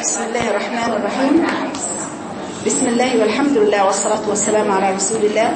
بسم الله الرحمن الرحيم. بسم الله والحمد لله والصلاة والسلام على رسول الله.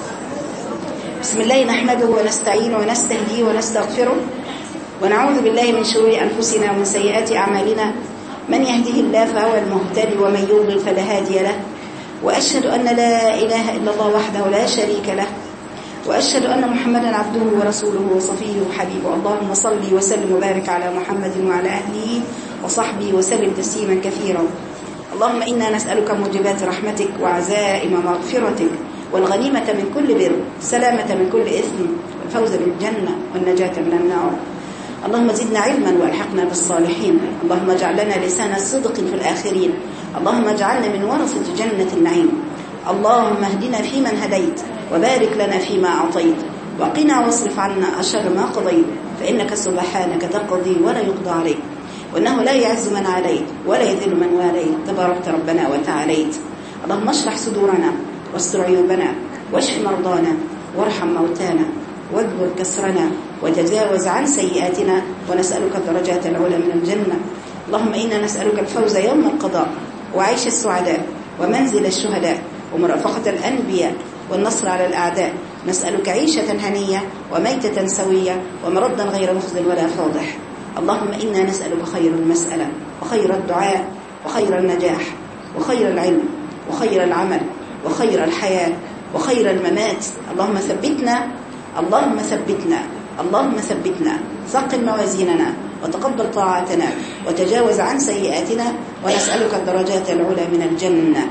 بسم الله نحمده ونستعينه ونستهديه ونستغفره ونعوذ بالله من شرور أنفسنا ومن سيئات أعمالنا. من يهده الله فهو المهتدي ومن يضلل فلا هادي له. وأشهد أن لا إله إلا الله وحده لا شريك له، وأشهد أن محمدا عبده ورسوله وصفيه وحبيبه. اللهم صل وسلم وبارك على محمد وعلى أهله وصحبه وسلم تسليما كثيرا. اللهم إنا نسألك موجبات رحمتك وعزائم مغفرتك والغنيمة من كل بر، السلامة من كل إثم، والفوز بالجنة والنجاة من النار. اللهم زدنا علما وألحقنا بالصالحين. اللهم اجعل لنا لسان صدق في الآخرين. اللهم اجعلنا من ورثة جنة النعيم. اللهم اهدنا فيمن هديت وبارك لنا فيما أعطيت وقنا واصرف عنا أشر ما قضيت، فإنك سبحانك تقضي ولا يقضى عليك، وأنه لا يعز من عليك ولا يذل من واليت، تباركت ربنا وتعاليت. اللهم اشرح صدورنا واستر عيوبنا واشف مرضانا وارحم موتانا واجبر كسرنا وتجاوز عن سيئاتنا، ونسألك الدرجات العلى من الجنة. اللهم إنا نسألك الفوز يوم القضاء وعيش السعداء ومنزل الشهداء ومرافقة الأنبياء والنصر على الأعداء. نسألك عيشة هنية وميتة سوية ومردا غير مخزل ولا فاضح. اللهم إنا نسألك خير المسألة وخير الدعاء وخير النجاح وخير العلم وخير العمل وخير الحياة وخير الممات. اللهم ثبتنا، اللهم ثبتنا، اللهم ثبتنا، ثقل موازيننا وتقبل طاعاتنا وتجاوز عن سيئاتنا، ونسألك الدرجات العلى من الجنة.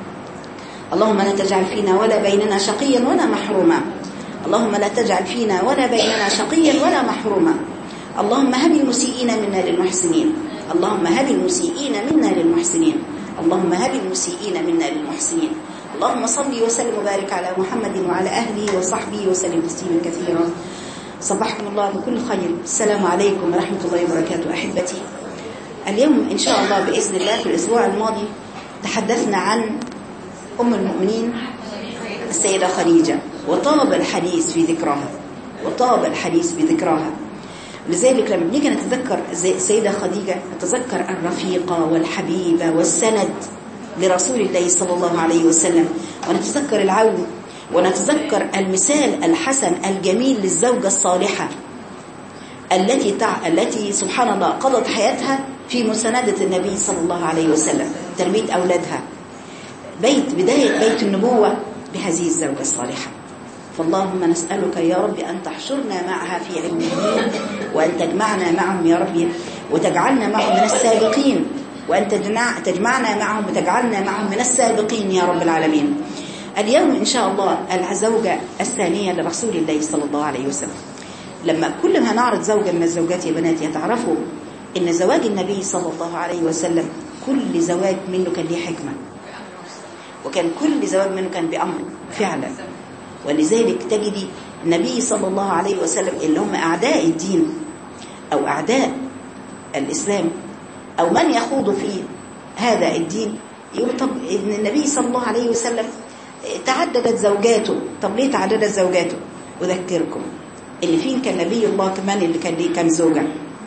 اللهم لا تجعل فينا ولا بيننا شقيا ولا محروما. اللهم لا تجعل فينا ولا بيننا شقيا ولا محروما. اللهم هب المسيئين منا للمحسنين. اللهم هب المسيئين منا للمحسنين. اللهم هب المسيئين منا للمحسنين. اللهم صل وسلم وبارك على محمد وعلى أهله وصحبه وسلم تسليما كثيرا. صبحكم الله بكل خير. السلام عليكم ورحمة الله وبركاته. أحبتي، اليوم إن شاء الله بإذن الله في الأسبوع الماضي تحدثنا عن أم المؤمنين السيدة خديجة، وطاب الحديث في ذكرها، وطاب الحديث في ذكرها. لذلك لما بنيجي نتذكر السيدة خديجة نتذكر الرفيقة والحبيبة والسند لرسول الله صلى الله عليه وسلم، ونتذكر العون، ونتذكر المثال الحسن الجميل للزوجة الصالحة التي سبحان الله قضت حياتها في مساندة النبي صلى الله عليه وسلم، تربية أولادها، بداية بيت النبوة بهذه الزوجة الصالحة. فاللهم نسألك يا رب أن تحشرنا معها في علمين، وأن تجمعنا معهم يا رب، وتجعلنا معهم من السابقين، وأن تجمعنا معهم وتجعلنا معهم من السابقين يا رب العالمين. اليوم إن شاء الله الزوجة الثانية لرسول الله صلى الله عليه وسلم. لما كل ما نعرض زوجة من الزوجات يا بنات يتعرفوا إن زواج النبي صلى الله عليه وسلم كل زواج منه كان له حكمة، وكان كل زواج منه كان بأمر فعلا. ولذلك تجدي النبي صلى الله عليه وسلم اللي هم أعداء الدين أو أعداء الإسلام أو من يخوض في هذا الدين يقول طب إن النبي صلى الله عليه وسلم تعددت زوجاته. طب ليه تعددت زوجاته؟ أذكركم إن فين كان نبي الله كمان اللي كان ليه كم زوجة؟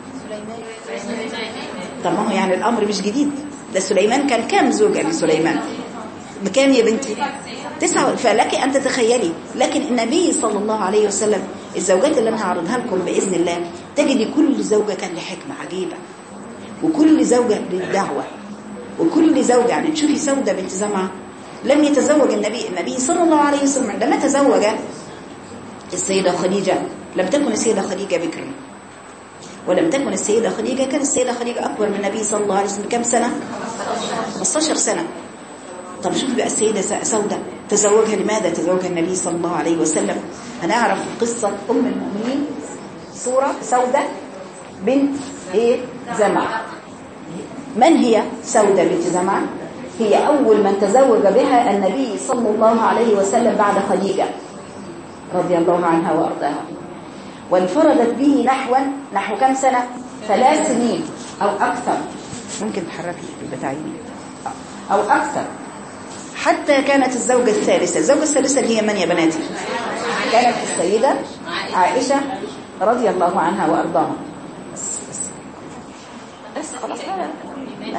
طب ما هو يعني الأمر مش جديد، ده سليمان كان كم زوجة لسليمان؟ بكام يا بنتي؟ 9. فلك أن تتخيلي. لكن النبي صلى الله عليه وسلم الزوجات اللي أنا هعرضها لكم بإذن الله تجدي كل زوجة كان لحكمة عجيبة، وكل زوجة للدعوة، وكل زوجة يعني تشوفي سودة بنت زمعة لم يتزوج النبي صلى الله عليه وسلم عندما تزوج السيدة خديجة لم تكن السيدة خديجة بكرا، ولم تكن السيدة خديجة، كانت السيدة خديجة أكبر من النبي صلى الله عليه وسلم بكم سنة؟ 15 سنة. طب شوف بقى السيدة سودة تزوجها، لماذا تزوجها النبي صلى الله عليه وسلم؟ هنعرف قصة أم المؤمنين سورة سودة بنت زمعة. من هي سودة بنت زمعة؟ هي أول من تزوج بها النبي صلى الله عليه وسلم بعد خديجة رضي الله عنها وأرضاها، وانفردت به نحو كم سنة؟ 3 سنين أو أكثر. ممكن تحركي بتاعيني أو أكثر، حتى كانت الزوجة الثالثة. الزوجة الثالثة اللي هي من يا بناتي؟ كانت السيدة عائشة رضي الله عنها وأرضاها. بس خلاص لا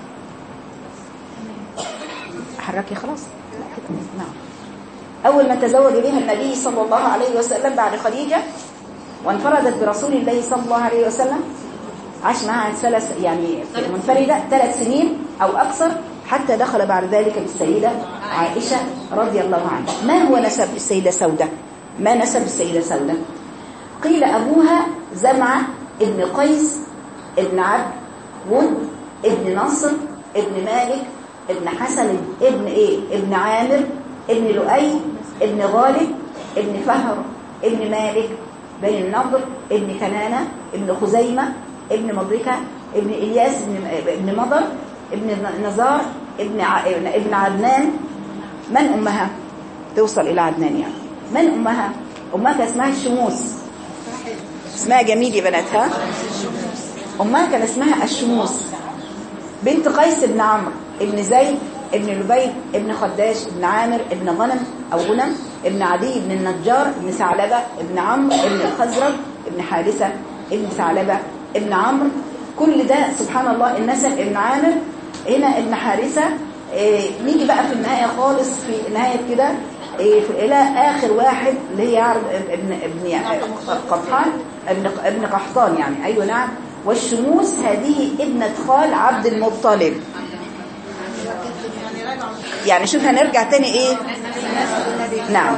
حركي خلاص. لا كده. نعم. أول من تزوج بها النبي صلى الله عليه وسلم بعد خديجة وانفردت برسول الله صلى الله عليه وسلم، عاش معها يعني منفردة 3 سنين أو أكثر، حتى دخل بعد ذلك بالسيدة عائشة رضي الله عنها. ما هو نسب السيدة سودة؟ ما نسب السيدة سودة؟ قيل أبوها زمعة ابن قيس ابن عبد ود ابن نصر ابن مالك ابن حسن ابن عامر ابن لؤي ابن غالب ابن فهر ابن مالك بن النضر ابن كنانة ابن خزيمة ابن مضركة ابن إلياس ابن مضر ابن نزار ابن عدنان. من أمها؟ توصل إلى عدنان يعني. من أمها؟ أمها كان اسمها الشموس. اسمها جميل يا بناتها. أمها كان اسمها الشموس بنت قيس ابن عمرو ابن زيد ابن لبيد ابن خداش ابن عامر ابن غنم ابن عدي ابن النجار ابن ثعلبة ابن عمرو ابن الخزرج ابن حارثة ابن ثعلبة ابن عمرو. كل ده سبحان الله النسب. ابن عامر هنا ابن حارثة. نيجي بقى في النهاية خالص، في نهاية كده إلى آخر واحد اللي هي يعرض ابن قحطان يعني. أيوة نعم. والشموس هذه ابنة خال عبد المطلب. يعني شوف هنرجع تاني ايه. نعم.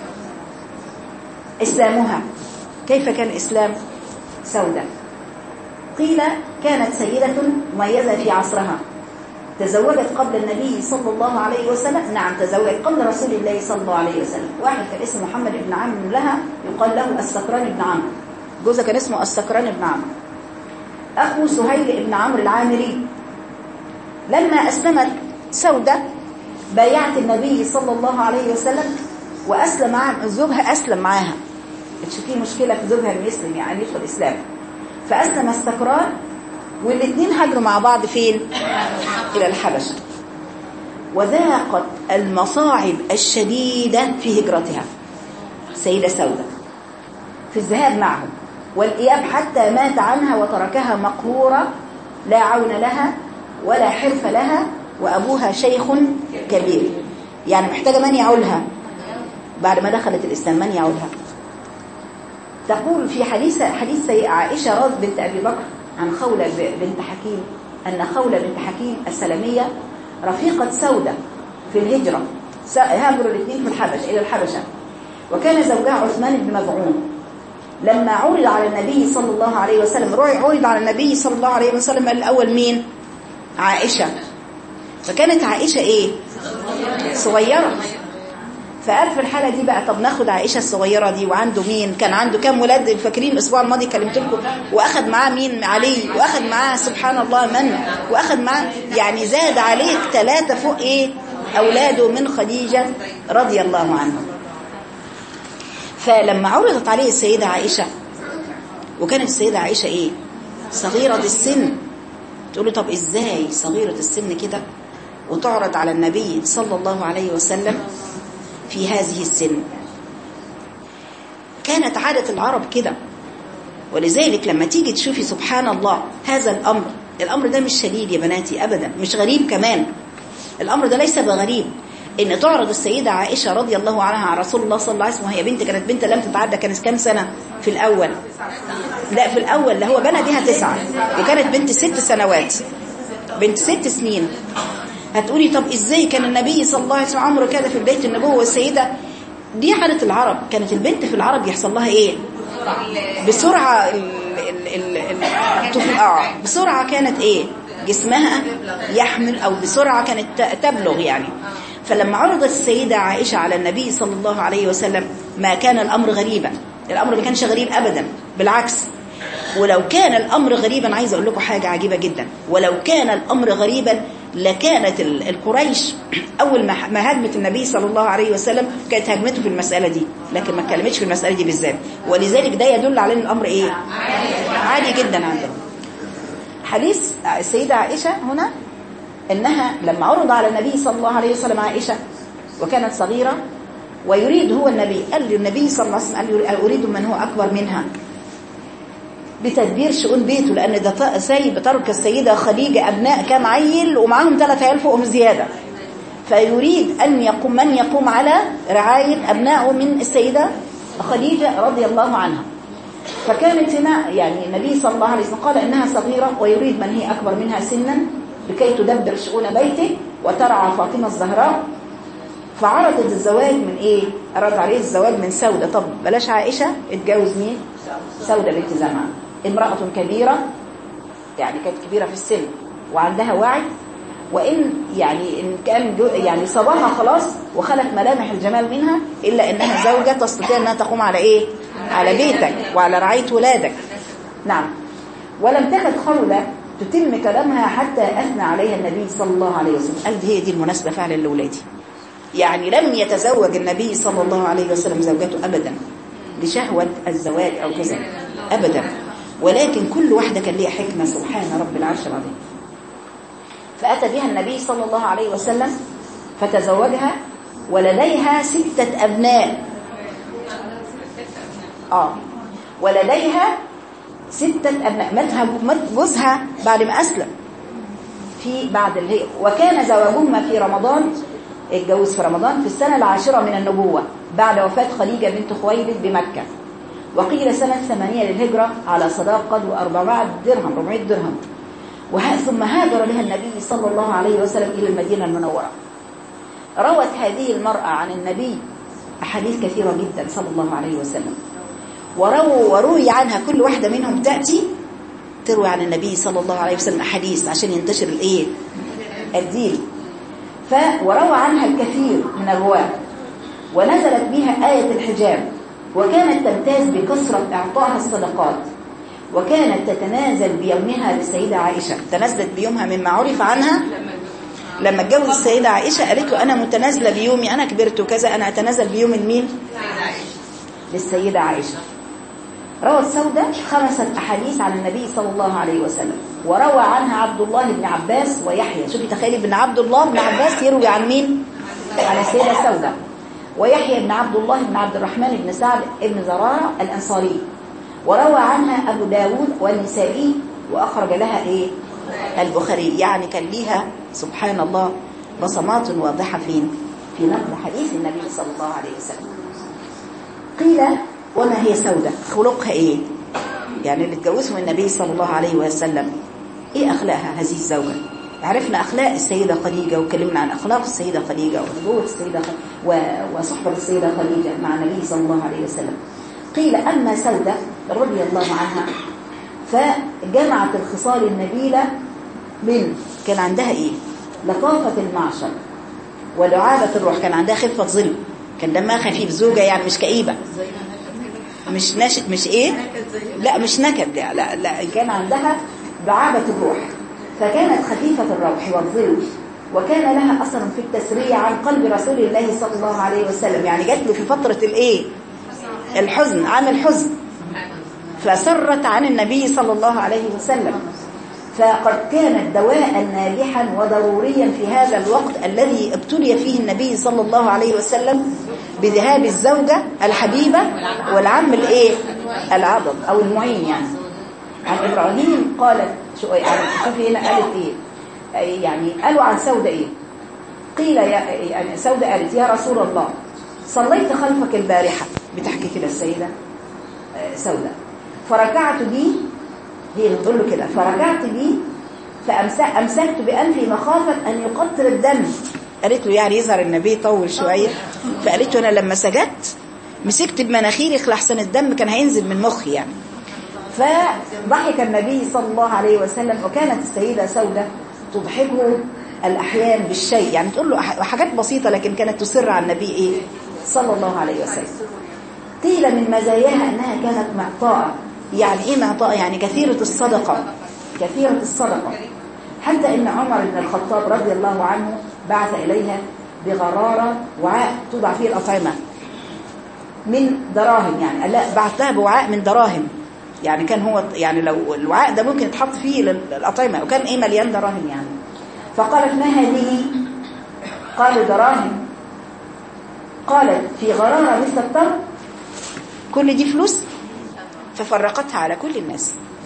اسلامها، كيف كان اسلام سودة؟ قيل كانت سيدة مميزة في عصرها، تزوجت قبل النبي صلى الله عليه وسلم. نعم تزوجت قبل رسول الله صلى الله عليه وسلم. واحد كان اسمه محمد بن عمرو لها، يقال له السكران بن عمرو. جوزها كان اسمه السكران بن عمرو، أخو سهيل بن عمرو العامري. لما أسلمت سودة بايعت النبي صلى الله عليه وسلم وأسلم معها. زوجها أسلم معها، في مشكلة في زوجها انه يسلم يعني يدخل الإسلام. فأسلم السكران والاثنين هاجروا مع بعض فين؟ إلى الحبشة. وذاقت المصاعب الشديدة في هجرتها سيدة سودة، في الذهاب معهم والإياب، حتى مات عنها وتركها مقهورة لا عون لها ولا حرف لها، وأبوها شيخ كبير. يعني محتاجة من يعولها بعد ما دخلت الإسلام، من يعولها. تقول في حديث عائشة رضي بنت أبي بكر عن خولة بنت حكيم أن خولة بنت حكيم السلمية رفيقة سودة في الهجرة، هاجروا الاثنين إلى الحبشة. وكان زوجها عثمان بن مظعون. لما عرض على النبي صلى الله عليه وسلم، عرض على النبي صلى الله عليه وسلم الأول مين؟ عائشة. فكانت عائشة ايه؟ صغيرة. فقال في الحالة دي بقى طب ناخد عائشة الصغيرة دي، وعنده مين؟ كان عنده كام ولاد؟ فاكرين الأسبوع الماضي كلمت لكم. وأخذ معاه مين؟ علي. وأخذ معاه سبحان الله من؟ وأخذ معاه يعني زاد عليك 3 فوق ايه؟ أولاده من خديجة رضي الله عنها. فلما عرضت عليه السيدة عائشة، وكانت السيدة عائشة ايه؟ صغيرة السن. تقول له طب ازاي صغيرة السن كده وتعرض على النبي صلى الله عليه وسلم في هذه السن؟ كانت عادة العرب كده. ولذلك لما تيجي تشوفي سبحان الله هذا الأمر ده مش شديد يا بناتي أبدا، مش غريب كمان. الأمر ده ليس بغريب إن تعرض السيدة عائشة رضي الله عنها على رسول الله صلى الله عليه وسلم، وهي بنت، كانت بنت لم تتعدى، كانت كام سنة في الأول؟ لا في الأول اللي هو بنى بها 9، وكانت بنت 6 سنوات، بنت 6 سنين. هتقولي طب إزاي كان النبي صلى الله عليه وسلم عمره كده في بداية النبوة والسيدة؟ دي عادة العرب. كانت البنت في العرب يحصل لها إيه؟ بسرعة بسرعة كانت إيه؟ جسمها يحمل، أو بسرعة كانت تبلغ يعني. فلما عرضت السيدة عائشة على النبي صلى الله عليه وسلم ما كان الأمر غريبا. الأمر ما كانش غريب أبدا، بالعكس. ولو كان الأمر غريبا، عايز أقول لكم حاجة عجيبة جدا، ولو كان الأمر غريبا لكانت القريش أول ما هاجمت النبي صلى الله عليه وسلم كانت هاجمته في المسألة دي، لكن ما اتكلمتش في المسألة دي بالذات. ولذلك ده يدل على ان الأمر إيه؟ عادي جدا عندهم. حديث السيدة عائشة هنا إنها لما عرض على النبي صلى الله عليه وسلم عائشة وكانت صغيرة، ويريد هو النبي، قال للنبي صلى الله عليه وسلم قال أريد من هو أكبر منها. بتدبير شؤون بيته، لأن ده سيد ترك السيدة خديجة أبناء كام عيل ومعاهم 3 عيال فوقهم زيادة، فيريد أن يقوم من يقوم على رعاية أبنائه من السيدة خديجة رضي الله عنها. فكانت هنا يعني النبي صلى الله عليه وسلم قال إنها صغيرة ويريد من هي أكبر منها سنا لكي تدبر شؤون بيته وترعى فاطمة الزهراء. فعرضت الزواج من إيه؟ أراد عليه الزواج من سودة. طب بلاش عائشة، اتجوز مين؟ سودة بنت زمعة، امرأة كبيرة، يعني كانت كبيرة في السن وعندها وعي، وإن يعني إن كان يعني صباها خلاص وخلت ملامح الجمال منها، إلا إنها زوجة تستطيع أنها تقوم على إيه؟ على بيتك وعلى رعاية ولادك. نعم. ولم تكد خولة تتم كلامها حتى أثنى عليها النبي صلى الله عليه وسلم، قال هي دي المناسبة فعلا لأولادي. يعني لم يتزوج النبي صلى الله عليه وسلم زوجته أبدا لشهوة الزواج أو كذا أبدا، ولكن كل واحدة كان ليها حكمة سبحان رب العرش العظيم. فأتى بها النبي صلى الله عليه وسلم فتزوجها ولديها 6 أبناء. ولديها 6 أبناء. مات جوزها بعد ما أسلم في بعد وكان زواجهما في رمضان، اتجوز في رمضان في السنة 10 من النبوة بعد وفاة خديجة بنت خويلد بمكة، وقيل سنة 8 للهجرة على صداق قدر 400 درهم. ثم هاجر بها النبي صلى الله عليه وسلم إلى المدينة المنورة. روت هذه المرأة عن النبي أحاديث كثيرة جدا صلى الله عليه وسلم، وروي عنها كل واحدة منهم تروي عن النبي صلى الله عليه وسلم أحاديث عشان ينتشر الدين. وروى عنها الكثير من الرواة، ونزلت بها آية الحجاب، وكانت تمتاز بكثرة إعطائها الصدقات، وكانت تتنازل بيومها للسيدة عائشة. تنازلت بيومها مما عرف عنها لما اتجوز السيدة عائشة، قالت له أنا متنازلة بيومي، أنا كبرت وكذا، أنا أتنازل بيوم مين؟ للسيدة عائشة. روت سودة 5 أحاديث عن النبي صلى الله عليه وسلم، وروى عنها عبد الله بن عباس ويحيى. شوفي تخيلي بن عبد الله بن عباس يروي عن مين؟ عن السيدة سودة. ويحيى بن عبد الله بن عبد الرحمن بن سعد بن زرارة الأنصاري. وروى عنها أبو داود والنسائي، وأخرج لها البخاري. يعني كان ليها سبحان الله بصمات واضحة في نقل حديث النبي صلى الله عليه وسلم. قيل وما هي سودة؟ خلقها ايه؟ يعني اللي اتجوزهم النبي صلى الله عليه وسلم ايه اخلاقها هذه الزوجة؟ عرفنا اخلاق السيدة خديجة، وكلمنا عن اخلاق السيدة خديجة ونبوة السيدة وصحبة السيدة خديجة مع النبي صلى الله عليه وسلم. قيل اما سودة رضي الله عنها فجمعت الخصال النبيلة كان عندها ايه؟ لطافة المعشر ولعابة الروح، كان عندها خفة ظل، كان دمها خفيف، زوجة يعني مش كئيبة، مش ناشد، مش لا مش نكد، لا كان عندها دعابة الروح، فكانت خفيفة الروح والظل، وكان لها أثر في التسريع عن قلب رسول الله صلى الله عليه وسلم. يعني جات له في فترة الحزن، عام الحزن، فسرت عن النبي صلى الله عليه وسلم. فقد كانت دواء ناجحا وضروريا في هذا الوقت الذي ابتلي فيه النبي صلى الله عليه وسلم بذهاب الزوجة الحبيبة والعم العضد أو المعين. يعني عن إبراهيم قالت شوفي هنا قالت يعني قالوا عن سودة قيل يعني سودة قالت يا رسول الله صليت خلفك البارحة، بتحكي كده السيدة سودة، فركعت بي، هي اللي بتقول له كده، فركعت بي فأمسكت بأنفي مخافة أن يقطر الدم. قالت له يعني يظهر النبي طول شوية، فقالت له أنا لما سجدت مسكت بمناخيري لحسن الدم كان هينزل من مخي يعني. فضحك النبي صلى الله عليه وسلم، وكانت السيدة سودة تضحكه الأحيان بالشيء، يعني تقول له حاجات بسيطة لكن كانت تسر على النبي صلى الله عليه وسلم. قيل من مزاياها أنها كانت معطاءة. يعني إيه معطاءة؟ يعني كثيرة الصدقة، حتى إن عمر بن الخطاب رضي الله عنه بعث إليها بغرارة وعاء توضع فيه الأطعمة من دراهم، يعني لا بعث لها بوعاء من دراهم، يعني كان هو يعني لو الوعاء ده ممكن يتحط فيه الأطعمة، وكان مليان دراهم يعني. فقالت ما هذه؟ قالوا دراهم. قالت في غرارة مثل التمر، كل دي فلوس؟ ففرقتها على كل الناس،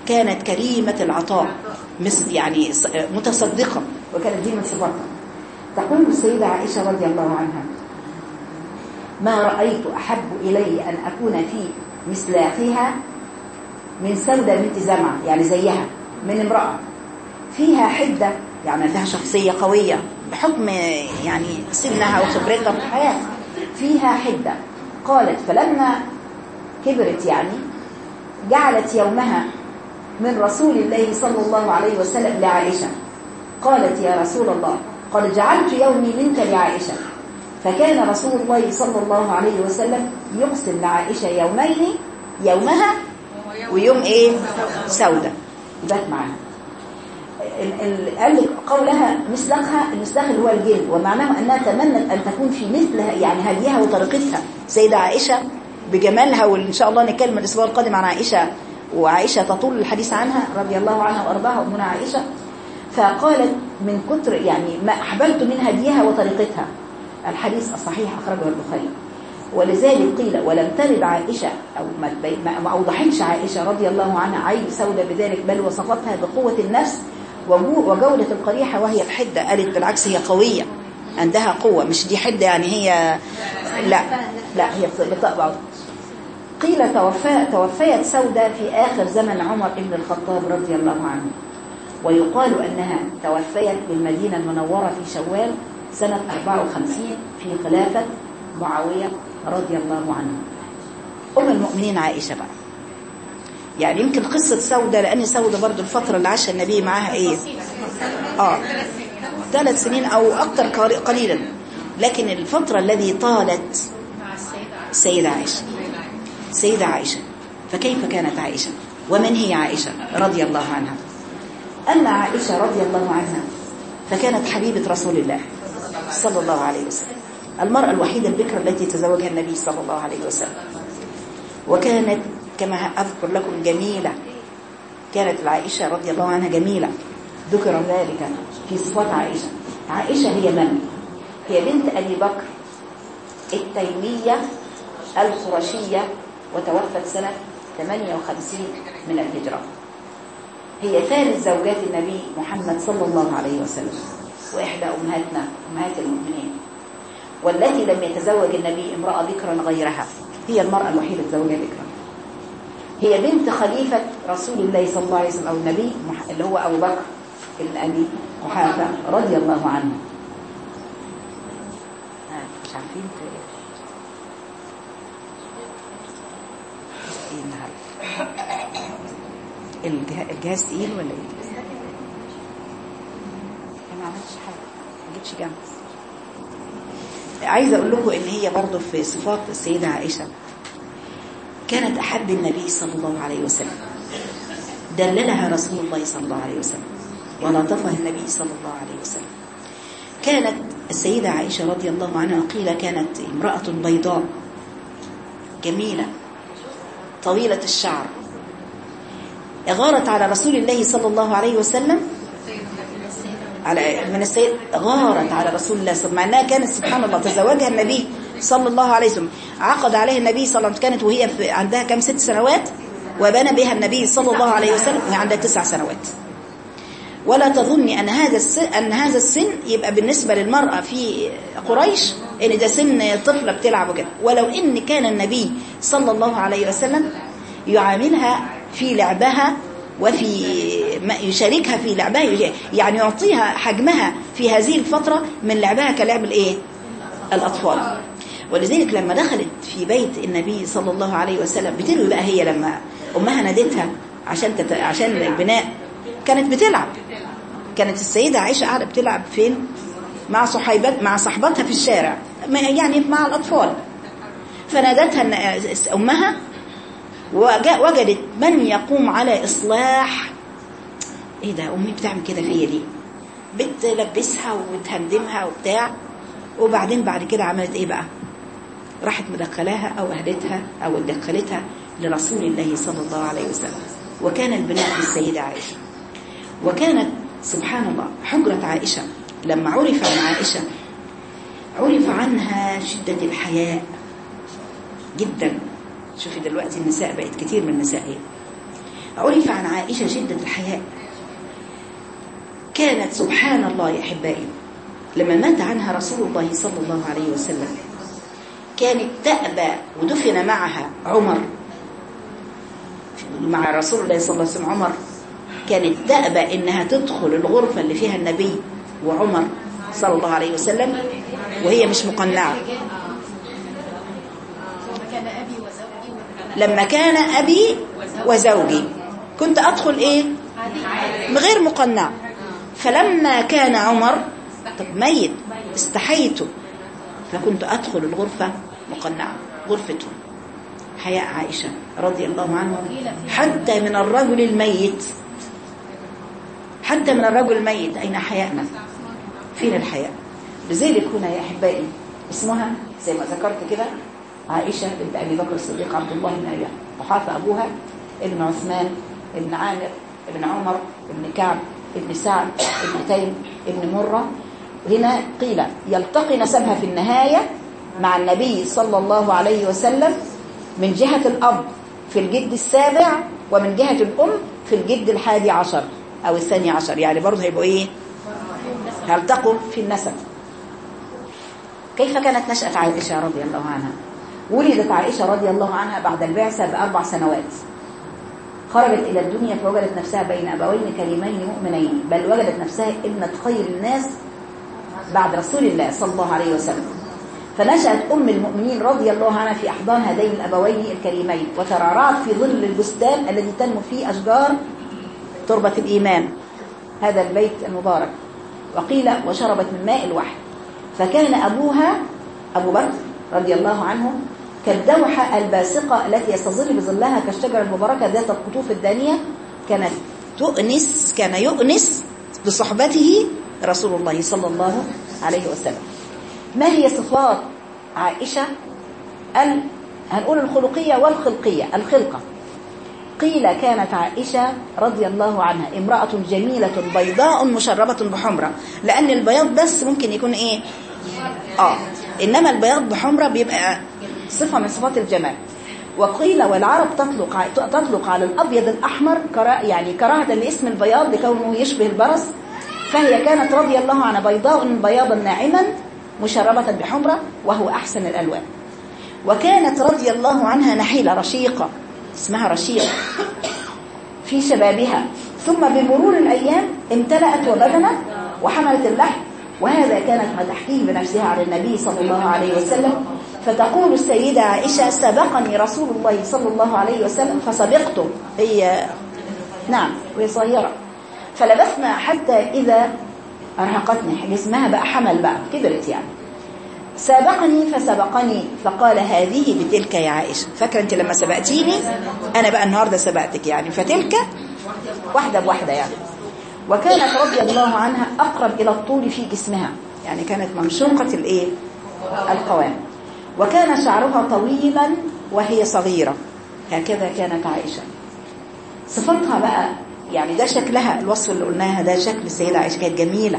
كانت كريمة العطاء، يعني متصدقة، وكانت دي من صفاتها. تقول السيدة عائشة رضي الله عنها: ما رأيت أحب إلي أن أكون في مثل أخيها من سودة بنت زمعة، يعني زيها، من امرأة فيها حدة، يعني عندها شخصية قوية بحكم يعني سنها وخبرتها في الحياة، فيها حدة. قالت: فلما كبرت يعني جعلت يومها من رسول الله صلى الله عليه وسلم لعائشة. قالت: يا رسول الله، قد جعلت يومي منك لعائشة. فكان رسول الله صلى الله عليه وسلم يقسم لعائشة يومين، يومها ويوم ايه سودة، بات معها. قال لك قولها مسلخها، المسلخ اللي هو الجلد، ومعناه انها تمنت ان تكون في مثلها، يعني هديها وطريقتها سيدة عائشة بجمالها. وان شاء الله نتكلم الاسبوع القادم عن عائشة، وعائشة تطول الحديث عنها رضي الله عنها وارضاها، امنا عائشة. فقالت: من كتر يعني ما احببت من هديها وطريقتها. الحديث الصحيح اخرجه البخاري. ولذلك قيل: ولم ترد عائشة أو ما أوضحتش عائشة رضي الله عنها عيب سودة بذلك، بل وصفتها بقوة النفس وجودة القريحة وهي الحدة. قالت بالعكس هي قوية، عندها قوة، مش دي حدة يعني هي لا هي بتقبض. قيل توفيت سودة في آخر زمن عمر بن الخطاب رضي الله عنه، ويقال أنها توفيت بالمدينة المنورة في شوال سنة 54 في خلافة معاوية رضي الله عنه. أم المؤمنين عائشة بقى، يعني يمكن قصة سودة، لأن سودة برضو الفترة اللي عاشها النبي معاها ايه 3 سنين أو أكتر قليلا، لكن الفترة الذي طالت سيدة عائشة. فكيف كانت عائشة، ومن هي عائشة رضي الله عنها؟ أن عائشة رضي الله عنها فكانت حبيبة رسول الله صلى الله عليه وسلم، المرأة الوحيدة البكرة التي تزوجها النبي صلى الله عليه وسلم. وكانت كما أذكر لكم جميلة، كانت العائشة رضي الله عنها جميلة، ذكر ذلك في صفات عائشة. عائشة هي من؟ هي بنت أبي بكر التيمية القرشية، وتوفت سنة 58 من الهجرة. هي ثالث زوجات النبي محمد صلى الله عليه وسلم، وإحدى أمهاتنا أمهات المؤمنين، والتي لم يتزوج النبي امرأة بكرا غيرها، هي المرأة الوحيدة تزوجها بكرا. هي بنت خليفة رسول الله صلى الله عليه وسلم أو النبي اللي هو أبو بكر بن أبي قحافة رضي الله عنه. مش عارفين الجهاز تقيل ولا ايه؟ ما عملتش حاجة، ما جبتش جنب. عايزة أقول لكم إن هي برضو في صفات السيدة عائشة كانت أحب النبي صلى الله عليه وسلم، دللها رسول الله صلى الله عليه وسلم ولطفها النبي صلى الله عليه وسلم. كانت السيدة عائشة رضي الله عنها قيل كانت امرأة بيضاء جميلة طويلة الشعر، غارت على رسول الله صلى الله عليه وسلم من السيد، غارت على رسول الله صلى الله عليه وسلم، مع انها كانت سبحان الله تزوجها النبي صلى الله عليه وسلم، عقد عليها النبي صلى الله عليه وسلم، كانت وهي عندها كم 6 سنوات، وبنى بها النبي صلى الله عليه وسلم وهي عندها 9 سنوات. ولا تظني أن هذا السن يبقى بالنسبة للمرأة في قريش ان ده سن طفلة بتلعب وكده، ولو ان كان النبي صلى الله عليه وسلم يعاملها في لعبها وفي يشاركها في لعبها، يعني يعطيها حجمها في هذه الفترة من لعبها كلعب الأطفال. ولذلك لما دخلت في بيت النبي صلى الله عليه وسلم بتلوي بقى، هي لما أمها نادتها عشان البناء كانت بتلعب، كانت السيدة عائشة قاعدة بتلعب فين؟ مع صحباتها في الشارع، يعني مع الأطفال. فنادتها أمها وجدت من يقوم على إصلاح. إيه ده أمي بتعمل كده فيا ليه؟ بتلبسها وتهندمها وبتاع. وبعدين بعد كده عملت إيه بقى؟ راحت مدخلاها أو أهدتها أو دخلتها لرسول الله صلى الله عليه وسلم. وكان البناء للسيدة عائشة. وكانت سبحان الله حجرة عائشة لما عرف عن عائشة عرف عنها شدة الحياء جدا. شوفي دلوقتي النساء بقت كتير من النساء ايه، عرف عن عائشة شدة الحياء. كانت سبحان الله يا أحبائي لما مات عنها رسول الله صلى الله عليه وسلم كانت تأبى، ودفن معها عمر مع رسول الله صلى الله عليه وسلم. عمر كانت تأبى إنها تدخل الغرفة اللي فيها النبي وعمر صلى الله عليه وسلم وهي مش مقنعة. لما كان أبي وزوجي كنت أدخل إيه غير مقنع، فلما كان عمر طب ميت استحيته فكنت أدخل الغرفة مقنعة غرفتهم. حياء عائشة رضي الله عنها حتى من الرجل الميت، حتى من الرجل الميت. أين حياءنا؟ فين الحياء؟ لذلك هنا يا أحبائي اسمها زي ما ذكرت كده عائشة بنت أبي بكر الصديق عبد الله بن أبي قحافة أبوها ابن عثمان ابن عامر ابن عمر ابن كعب ابن سعد ابن تيم ابن مرة. هنا قيل يلتقي نسبها في النهاية مع النبي صلى الله عليه وسلم من جهة الأب في الجد السابع ومن جهة الأم في الجد الحادي عشر أو الثاني عشر، يعني برضه هيبقوا إيه هيلتقوا في النسب. كيف كانت نشأة عائشة رضي الله عنها؟ ولدت عائشة رضي الله عنها بعد البعثة ب4 سنوات. خرجت إلى الدنيا فوجدت نفسها بين أبوين كريمين مؤمنين، بل وجدت نفسها ابنة خير الناس بعد رسول الله صلى الله عليه وسلم. فنشأت أم المؤمنين رضي الله عنها في أحضان هذين الأبوين الكريمين، وترعرعت في ظل البستان الذي تنمو فيه أشجار تربة الإيمان، هذا البيت المبارك. وقيل وشربت من ماء الوحي. فكان أبوها أبو بكر رضي الله عنه كالدوحة الباسقة التي يستظل بظلها كالشجرة المباركة ذات القطوف الدانية. كان يؤنس بصحبته رسول الله صلى الله عليه وسلم. ما هي صفات عائشة هنقول الخلقية والخلقية؟ الخلقة قيل كانت عائشة رضي الله عنها امرأة جميلة بيضاء مشربة بحمرة، لأن البياض بس ممكن يكون إيه إنما البياض بحمرة بيبقى صفة من صفات الجمال. وقيل والعرب تطلق على الأبيض الأحمر يعني كراهة لاسم البياض لكونه يشبه البرص. فهي كانت رضي الله عنها بيضاء بياضا ناعما مشربة بحمرة وهو أحسن الألوان. وكانت رضي الله عنها نحيلة رشيقة اسمها رشيقة في شبابها، ثم بمرور الأيام امتلأت وبدنت وحملت اللحم. وهذا كانت ما تحكيه بنفسها عن النبي صلى الله عليه وسلم. فتقول السيدة عائشة سبقني رسول الله صلى الله عليه وسلم فسبقته هي وهي صغيرة، فلبثنا حتى إذا أرهقتني جسمها بقى حمل بقى كبرت يعني. سابقني فسبقني فقال هذه بتلك يا عائشة. فاكرة أنت لما سبقتيني أنا بقى النهاردة سبقتك يعني، فتلك واحدة بواحدة يعني. وكانت رضي الله عنها أقرب إلى الطول في جسمها، يعني كانت ممشوقة القوام. وكان شعرها طويلا وهي صغيرة. هكذا كانت عائشة. صفتها بقى يعني ده شكلها، الوصف اللي قلناها ده شكل السيدة عائشة، كانت جميلة.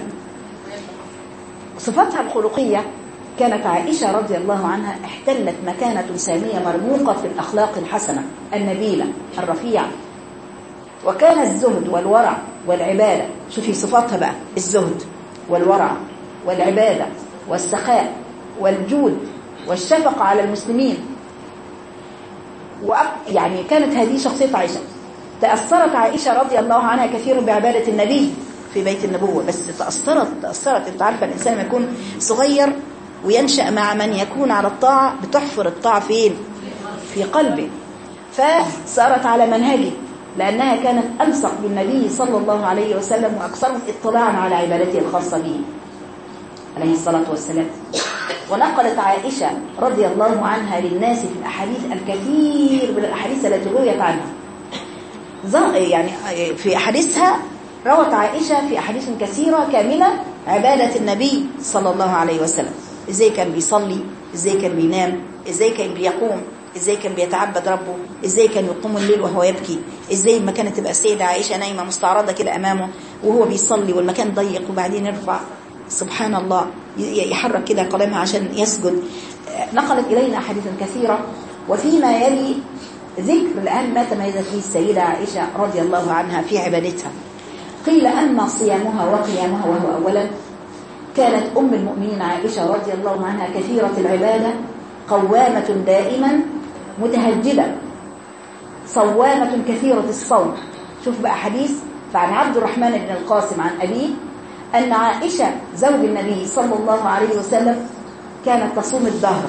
صفتها الخلقية كانت عائشة رضي الله عنها احتلت مكانة سامية مرموقة في الأخلاق الحسنة النبيلة الرفيعة. وكان الزهد والورع والعبادة، شوفي صفاتها بقى، الزهد والورع والعبادة والسخاء والجود والشفقة على المسلمين. يعني كانت هذه شخصية عائشة. تأثرت عائشة رضي الله عنها كثير بعبادة النبي في بيت النبوة، بس تأثرت. انت عارفة الإنسان لما يكون صغير وينشأ مع من يكون على الطاعة بتحفر الطاعة فين؟ في قلبه. فصارت على منهجه لأنها كانت ألصق بالنبي صلى الله عليه وسلم وأكثرهم اطلاعا على عبادته الخاصة به عليه الصلاة والسلام. ونقلت عائشة رضي الله عنها للناس في الأحاديث الكثير من الأحاديث التي رويت عنها. يعني في أحاديثها روت عائشة في أحاديث كثيرة كاملة عبادة النبي صلى الله عليه وسلم، إزاي كان بيصلي، إزاي كان بينام، إزاي كان بيقوم، إزاي كان بيتعبد ربه، إزاي كان يقوم الليل وهو يبكي، إزاي ما كانت تبقى السيدة عائشة نايمة مستعرضة كده أمامه وهو بيصلي والمكان ضيق وبعدين يرفع سبحان الله يحرك كده قدمها عشان يسجد. نقلت إلينا أحاديث كثيرة. وفيما يلي ذكر الآن ما تميزت به السيدة عائشة رضي الله عنها في عبادتها. قيل أما صيامها وقيامها، وهو أولا كانت أم المؤمنين عائشة رضي الله عنها كثيرة العبادة، قوامة دائما، متهجدة، صوامة كثيرة الصوم. شوف بقى حديث عن عبد الرحمن بن القاسم عن أبيه أن عائشة زوج النبي صلى الله عليه وسلم كانت تصوم الدهر.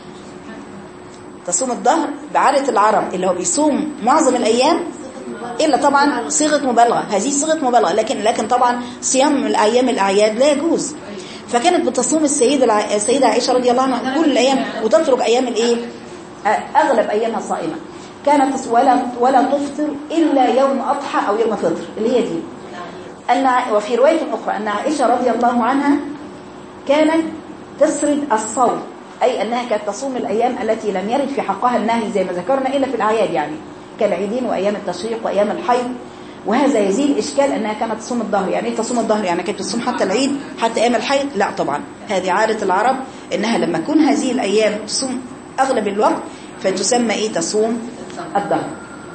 تصوم الدهر بعادة العرب اللي هو بيصوم معظم الأيام، إلا طبعا صيغة مبالغة، هذه صيغة مبالغة، لكن طبعا صيام الأيام الأعياد لا يجوز. فكانت بتصوم السيدة عائشة رضي الله عنها كل الأيام، وتترك أيام الإيه؟ أغلب أيامها صائمة. كانت ولا تفطر إلا يوم أضحى أو يوم فطر، اللي هي دي. وفي رواية أخرى أن عائشة رضي الله عنها كانت تسرد الصوم، أي أنها كانت تصوم الأيام التي لم يرد في حقها النهي زي ما ذكرنا إلا في الأعياد، يعني كالعيدين وأيام التشريق وأيام الحيض. وهذا يزيل إشكال أنها كانت تصوم الظهر. يعني إيه تصوم الظهر؟ يعني كانت تصوم حتى العيد، حتى أيام الحيض؟ لا طبعا، هذه عادة العرب أنها لما تكون هذه الأيام تصوم أغلب الوقت فتسمى إيه؟ تصوم الظهر.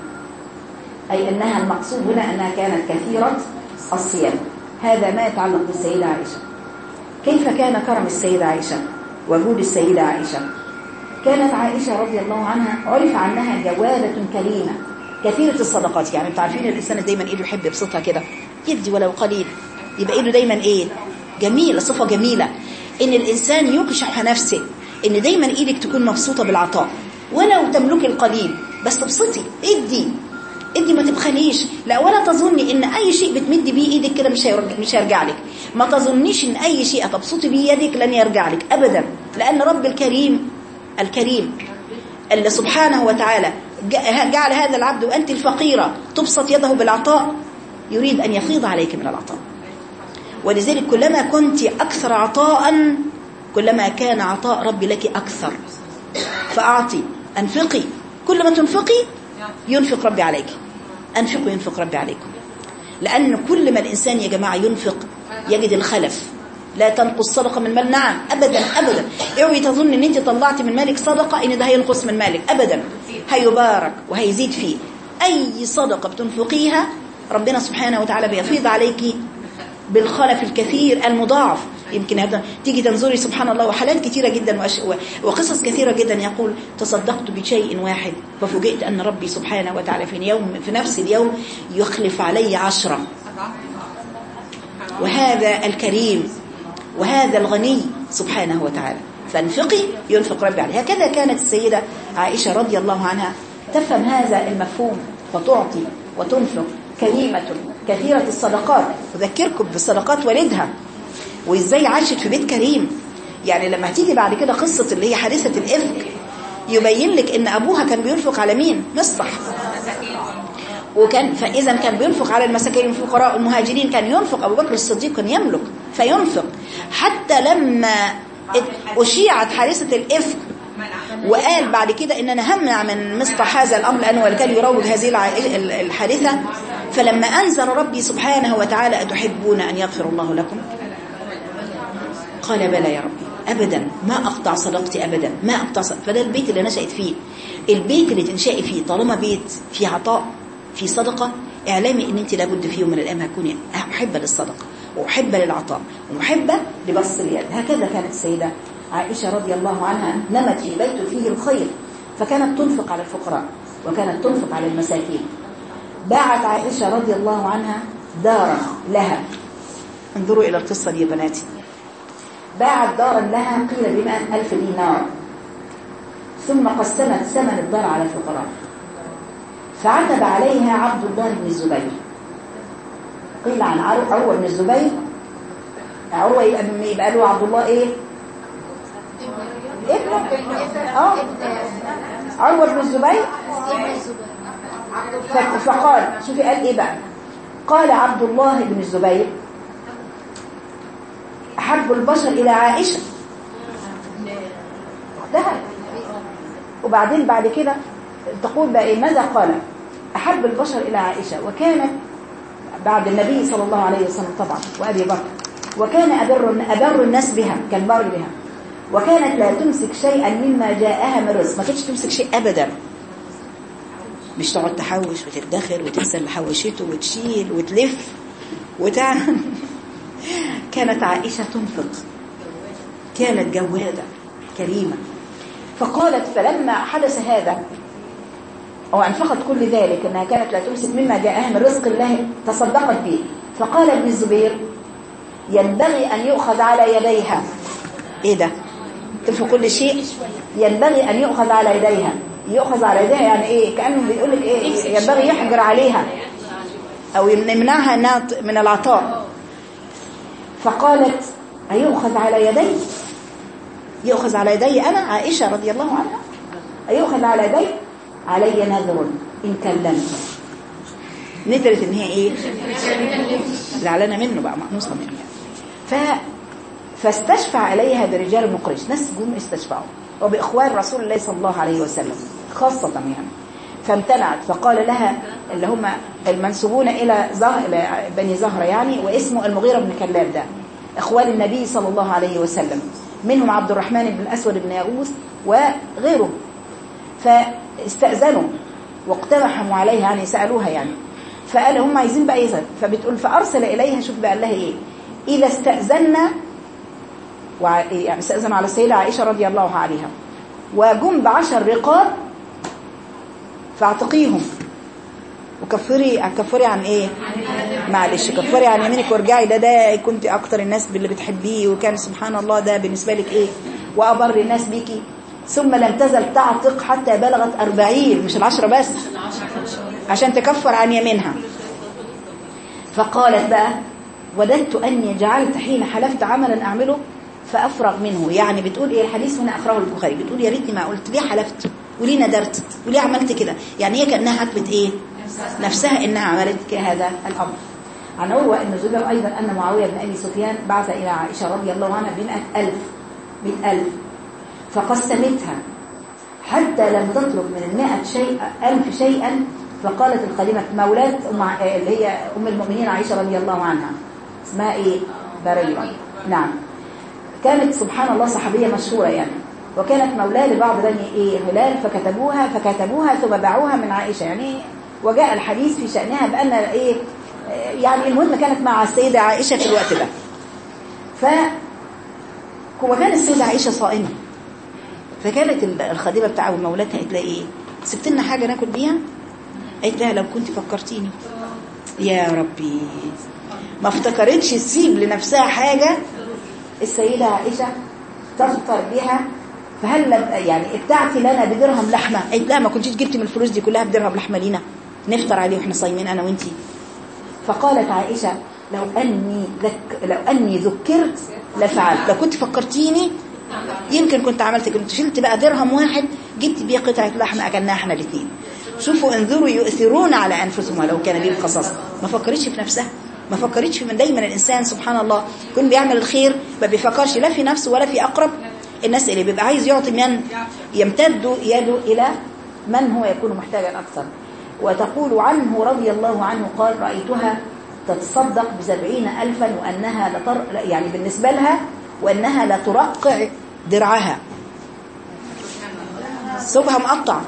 أي أنها المقصود هنا أنها كانت كثيرة الصيام. هذا ما يتعلق بالسيدة عائشة. كيف كان كرم السيدة عائشة وجود السيدة عائشة؟ كانت عائشة رضي الله عنها عرف عنها جوادة كريمة كثيرة الصدقات. يعني انتوا عارفين الإنسان دايما إيده يحب يبسطها كده، يدي ولو قليل، يبقى إيده دايما إيه؟ جميلة، صفة جميلة. إن الإنسان يكشح نفسه إن دايما إيدك تكون مبسوطة بالعطاء، ولو تملك القليل بس تبسطي، ادي ما تبخليش. لا، ولا تظني ان اي شيء بتمدي بيه ايدك كده مش هيرجع لك. ما تظنيش ان اي شيء تبسطي بيه يدك لن يرجع لك ابدا، لان رب الكريم اللي سبحانه وتعالى جعل هذا العبد وانت الفقيرة تبسط يده بالعطاء يريد ان يفيض عليك من العطاء. ولذلك كلما كنت اكثر عطاء كلما كان عطاء ربي لك اكثر. فاعطي، انفقي، كل ما تنفقي ينفق ربي عليك. أنفقوا ينفق ربي عليكم. لأن كل ما الإنسان يا جماعة ينفق يجد الخلف. لا تنقص صدقة من مال، نعم، أبدا أبدا. اوعي تظن ان انت طلعتي من مالك صدقة ان ده هينقص من مالك، أبدا، هيبارك وهيزيد فيه. أي صدقة بتنفقيها ربنا سبحانه وتعالى بيفيض عليك بالخلف الكثير المضاعف. يمكن هذا تيجي تنظري سبحان الله، وحالات كثيرة جدا وقصص كثيرة جدا يقول تصدقت بشيء واحد ففوجئت أن ربي سبحانه وتعالى في نفس اليوم يخلف علي 10. وهذا الكريم وهذا الغني سبحانه وتعالى. فانفقي ينفق ربي عليه. هكذا كانت السيدة عائشة رضي الله عنها تفهم هذا المفهوم فتعطي وتنفق. كريمة كثيرة الصدقات. أذكركم بصدقات والدها وإزاي عاشت في بيت كريم. يعني لما تيجي بعد كده قصة اللي هي حادثة الإفك يبين لك إن أبوها كان بينفق على مين؟ مصطح. فإذا كان بينفق على المساكين الفقراء المهاجرين. كان ينفق أبو بكر الصديق، كان يملك فينفق. حتى لما أشيعت حادثة الإفك وقال بعد كده إن أنا همنع من مصطح هذا الأمر لأنه كان يروج هذه الحادثة. فلما أنزل ربي سبحانه وتعالى أتحبون أن يغفر الله لكم؟ قال بلى يا ربي، أبدا ما أقطع صدقتي، أبدا ما أقطع صدقتي. فده البيت اللي نشأت فيه، البيت اللي تنشأي فيه. طالما بيت في عطاء في صدقة، اعلمي ان انت لابد في يوم من الايام هتكوني محبة للصدقة ومحبة للعطاء ومحبة لبسط اليد. هكذا كانت السيدة عائشة رضي الله عنها نمت في بيت فيه الخير، فكانت تنفق على الفقراء وكانت تنفق على المساكين. باعت عائشة رضي الله عنها دارا لها. انظروا إلى القصة دي يا بناتي. باعت دارا لها قيل ب100,000 دينار، ثم قسمت ثمن الدار على الفقراء. فعتب عليها عبد الله بن الزبير. قيل عن عروة بن الزبير، عروة يبقى له عبد الله ايه؟ ابنه. عروة بن الزبير. فقال، شوفي قال ايه بقى؟ قال عبد الله بن الزبير احب البشر الى عائشة. اختها. وبعدين بعد كده تقول بقى إيه؟ ماذا قال؟ أحب البشر إلى عائشة، وكانت بعد النبي صلى الله عليه وسلم طبعا وأبي بكر، وكان أبر الناس بها، كان بار بها، وكانت لا تمسك شيئا مما جاءها من رزق. ما كانتش تمسك شيء أبدا. مش تقعد تحوش وتدخر وتنسى اللي حوشته وتشيل وتلف كانت عائشة تنفق، كانت جوادة كريمة. فقالت فلما حدث هذا أو أنفقت كل ذلك أنها كانت لا تمسك مما جاءها من رزق الله تصدقت به. فقال ابن الزبير ينبغي أن يؤخذ على يديها. إيه ده؟ تفهم كل شيء ينبغي أن يؤخذ على يديها. يؤخذ على يديها يعني إيه؟ كأنه بيقول لك إيه؟ ينبغي يحجر عليها أو يمنعها من العطاء. فقالت أيؤخذ على يدي؟ يؤخذ على يدي أنا عائشة رضي الله عنها؟ أيؤخذ على يدي؟ علي نذر إن كلمت. ندرت إن هي إيه؟ زعلانة منه بقى، مقنوصة منه. فاستشفع إليها برجال مقرش، ناس جم استشفعوا وبإخوان رسول الله صلى الله عليه وسلم خاصة يعني. فامتنعت. فقال لها اللي هم المنسوبون إلى بني زهرة يعني، واسمه المغيرة بن كلاب، ده إخوان النبي صلى الله عليه وسلم، منهم عبد الرحمن بن الأسود بن يغوث وغيره. فاستأذنوا واقترحوا عليها يعني، سألوها يعني. فقال هم عايزين بقى يزن. فبتقول فأرسل إليها، شوف بقى لها إيه، إذا استأذنا يعني استأذن على السيدة عائشة رضي الله عنها وجم ب10 رقاب فاعتقيهم وكفري عن ايه، معلش كفري عن يمينك وارجعي. ده كنت اكتر الناس باللي بتحبيه، وكان سبحان الله ده بالنسبة لك ايه وابر الناس بيكي. ثم لم تزل تعتق حتى بلغت 40، مش 10 بس، عشان تكفر عن يمينها. فقالت بقى وددت أني جعلت حين حلفت عملا أعمله فأفرغ منه. يعني بتقول إيه الحديث هنا أخرجه البخاري، بتقول يا ريتني ما قلت، ليه حلفت وليه ندرت وليه عملت كده. يعني هي كأنها حكمت إيه نفسها إنها عملت هذا الأمر. عن عروة بن الزبير أيضا أن معاوية بن أبي سفيان بعث إلى عائشة رضي الله عنها ب100,000 فقسمتها حتى لم تترك من 100,000 شيئا. فقالت الخادمة مولاة اللي هي أم المؤمنين عائشة رضي الله عنها، اسمها إيه؟ بريرة. نعم، كانت سبحان الله صحابية مشهورة يعني، وكانت مولاة لبعض بني هلال فكتبوها ثم باعوها من عائشة يعني. وجاء الحديث في شأنها بأن يعني المهم كانت مع السيدة عائشة في الوقت ده. وكانت السيدة عائشة صائمة، فكانت الخادمة بتاعه مولاتها قالت لها إيه، سبت لنا حاجة ناكل بيها؟ قالت لها لو كنت فكرتيني. يا ربي، ما افتكرتش تسيب لنفسها حاجة السيدة عائشة تفطر بها. فهل يعني ابتعتي لنا بدرهم لحمة؟ قالت لها ما كنتيش جبتي من الفلوس دي كلها بدرهم لحمة لينا نفطر عليه واحنا صايمين انا وانتي. فقالت عائشة لو أني ذكرت لفعلت، لو كنت فكرتيني يمكن كنت عملت، كنت شلت بقى درهم واحد جبت بيه قطعة لحمة أكلناها احنا الاثنين. شوفوا انظروا يؤثرون على أنفسهم ولو كان بهم خصاصة. ما فكرتش في نفسها، ما فكرتش من دايما الإنسان سبحان الله كل بيعمل الخير ما بيفكرش لا في نفسه ولا في أقرب الناس اللي بيبقى عايز يعطي من يمتد يده إلى من هو يكون محتاجا أكثر. وتقول عنه رضي الله عنه قال رأيتها تتصدق ب70,000 وأنها يعني بالنسبة لها وأنها لا ترقع درعها، ثوبها مقطع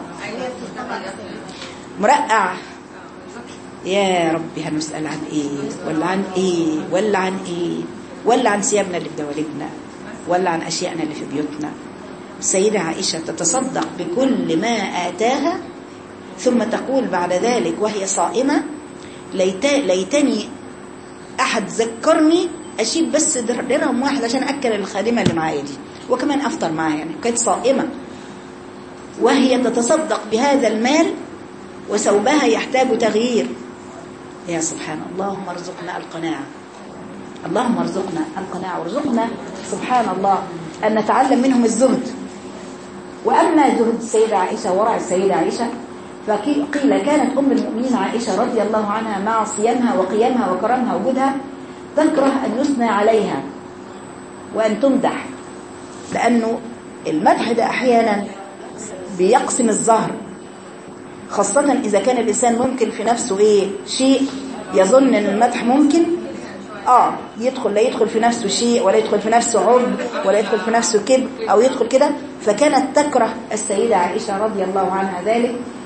مرقع. يا ربي هنسأل عن ايه ولا عن ايه ولا عن ايه ولا عن ثيابنا اللي بدوالبنا ولا عن اشيائنا اللي في بيوتنا. السيدة عائشة تتصدق بكل ما آتاها ثم تقول بعد ذلك وهي صائمة ليتني احد ذكرني اشيل بس درهم واحد عشان اكل الخادمة اللي معايا دي وكمان افطر معاها. يعني كانت صائمة وهي تتصدق بهذا المال وثوبها يحتاج تغيير. يا سبحان الله، اللهم ارزقنا القناعة، اللهم ارزقنا القناعة وارزقنا سبحان الله أن نتعلم منهم الزهد. وأما زهد السيدة عائشة ورع السيدة عائشة فقيل كانت أم المؤمنين عائشة رضي الله عنها مع صيامها وقيامها وكرمها وجودها تكره أن يثنى عليها وأن تمدح، لأنه المدح ده أحيانا بيقسم الظهر، خاصة إذا كان الإنسان ممكن في نفسه شيء يظن أن المدح ممكن لا يدخل في نفسه شيء ولا يدخل في نفسه عجب ولا يدخل في نفسه كبر أو يدخل كده. فكانت تكره السيدة عائشة رضي الله عنها ذلك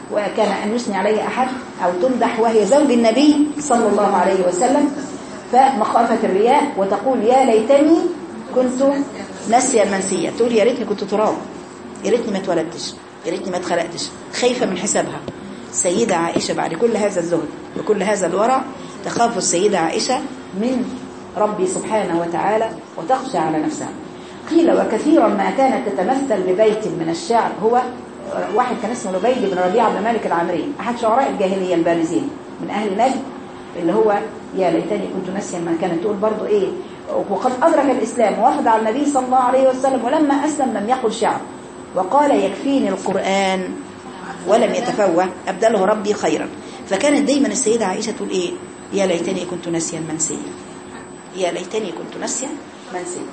وكان أن يثني عليه أحد أو تمدح وهي زوج النبي صلى الله عليه وسلم، فمخافة الرياء وتقول يا ليتني كنت ناسيا منسيا، تقول يا ريتني كنت تراب، يا ريتني ما اتولدتش، يا ريتني ما اتخلقتش، خايفة من حسابها. السيدة عائشة بعد كل هذا الزهد وكل هذا الورع تخاف السيدة عائشة من ربي سبحانه وتعالى وتخشى على نفسها. قيل وكثيرا ما كانت تتمثل ببيت من الشعر. هو واحد كان اسمه لبيد بن ربيعة بن مالك العامري، أحد شعراء الجاهلية البارزين من أهل نجد، اللي هو يا ليتني كنت ناسيا ما كانت تقول برضو إيه، وقد أدرك الإسلام ووفد على النبي صلى الله عليه وسلم ولما أسلم لم يقل شعر، وقال يكفيني القرآن ولم يتفوه أبدله ربي خيرا. فكانت دايما السيدة عائشة تقول إيه، يا ليتني كنت ناسيا منسيا، يا ليتني كنت ناسيا منسيا.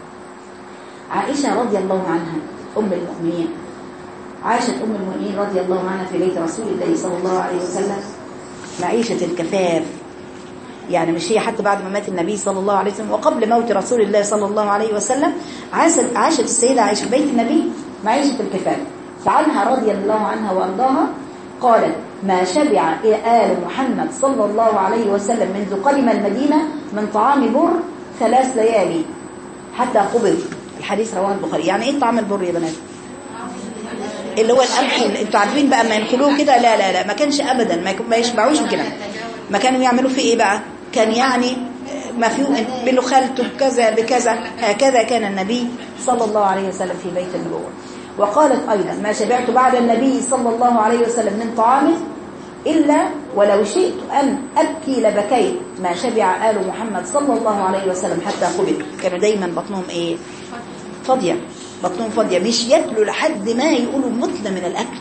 عائشة رضي الله عنها أم المؤمنين، عاشت أم المؤمنين رضي الله عنها في بيت رسول الله صلى الله عليه وسلم معيشة الكفاف، يعني مش هي حتى بعد ما مات النبي صلى الله عليه وسلم وقبل موت رسول الله صلى الله عليه وسلم عاشت السيدة عائشة في بيت النبي معيشة الكفاف. فعنها رضي الله عنها وأرضاها قالت ما شبع آل محمد صلى الله عليه وسلم منذ قدم المدينة من طعام بر 3 ليالي حتى قبض. الحديث رواه البخاري. يعني ايه طعام البر يا بنات؟ اللي هو القمح اللي انتوا عارفين بقى ما ينخلوه كده، لا لا لا ما كانش ابدا، ما يشبعوش كده. ما كانوا يعملوا فيه ايه بقى؟ كان يعني ما فيه بنخلته بكذا بكذا. هكذا كان النبي صلى الله عليه وسلم في بيت النبوة. وقالت ايضا ما شبعت بعد النبي صلى الله عليه وسلم من طعام إلا ولو شئت أن أبكي لبكيت ما شبع آل محمد صلى الله عليه وسلم حتى قبل. كانوا دايما بطنهم ايه؟ فاضية، بطنهم فاضية، مش يأكلوا لحد ما يقولوا متنا من الأكل،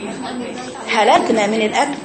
هلكنا من الأكل.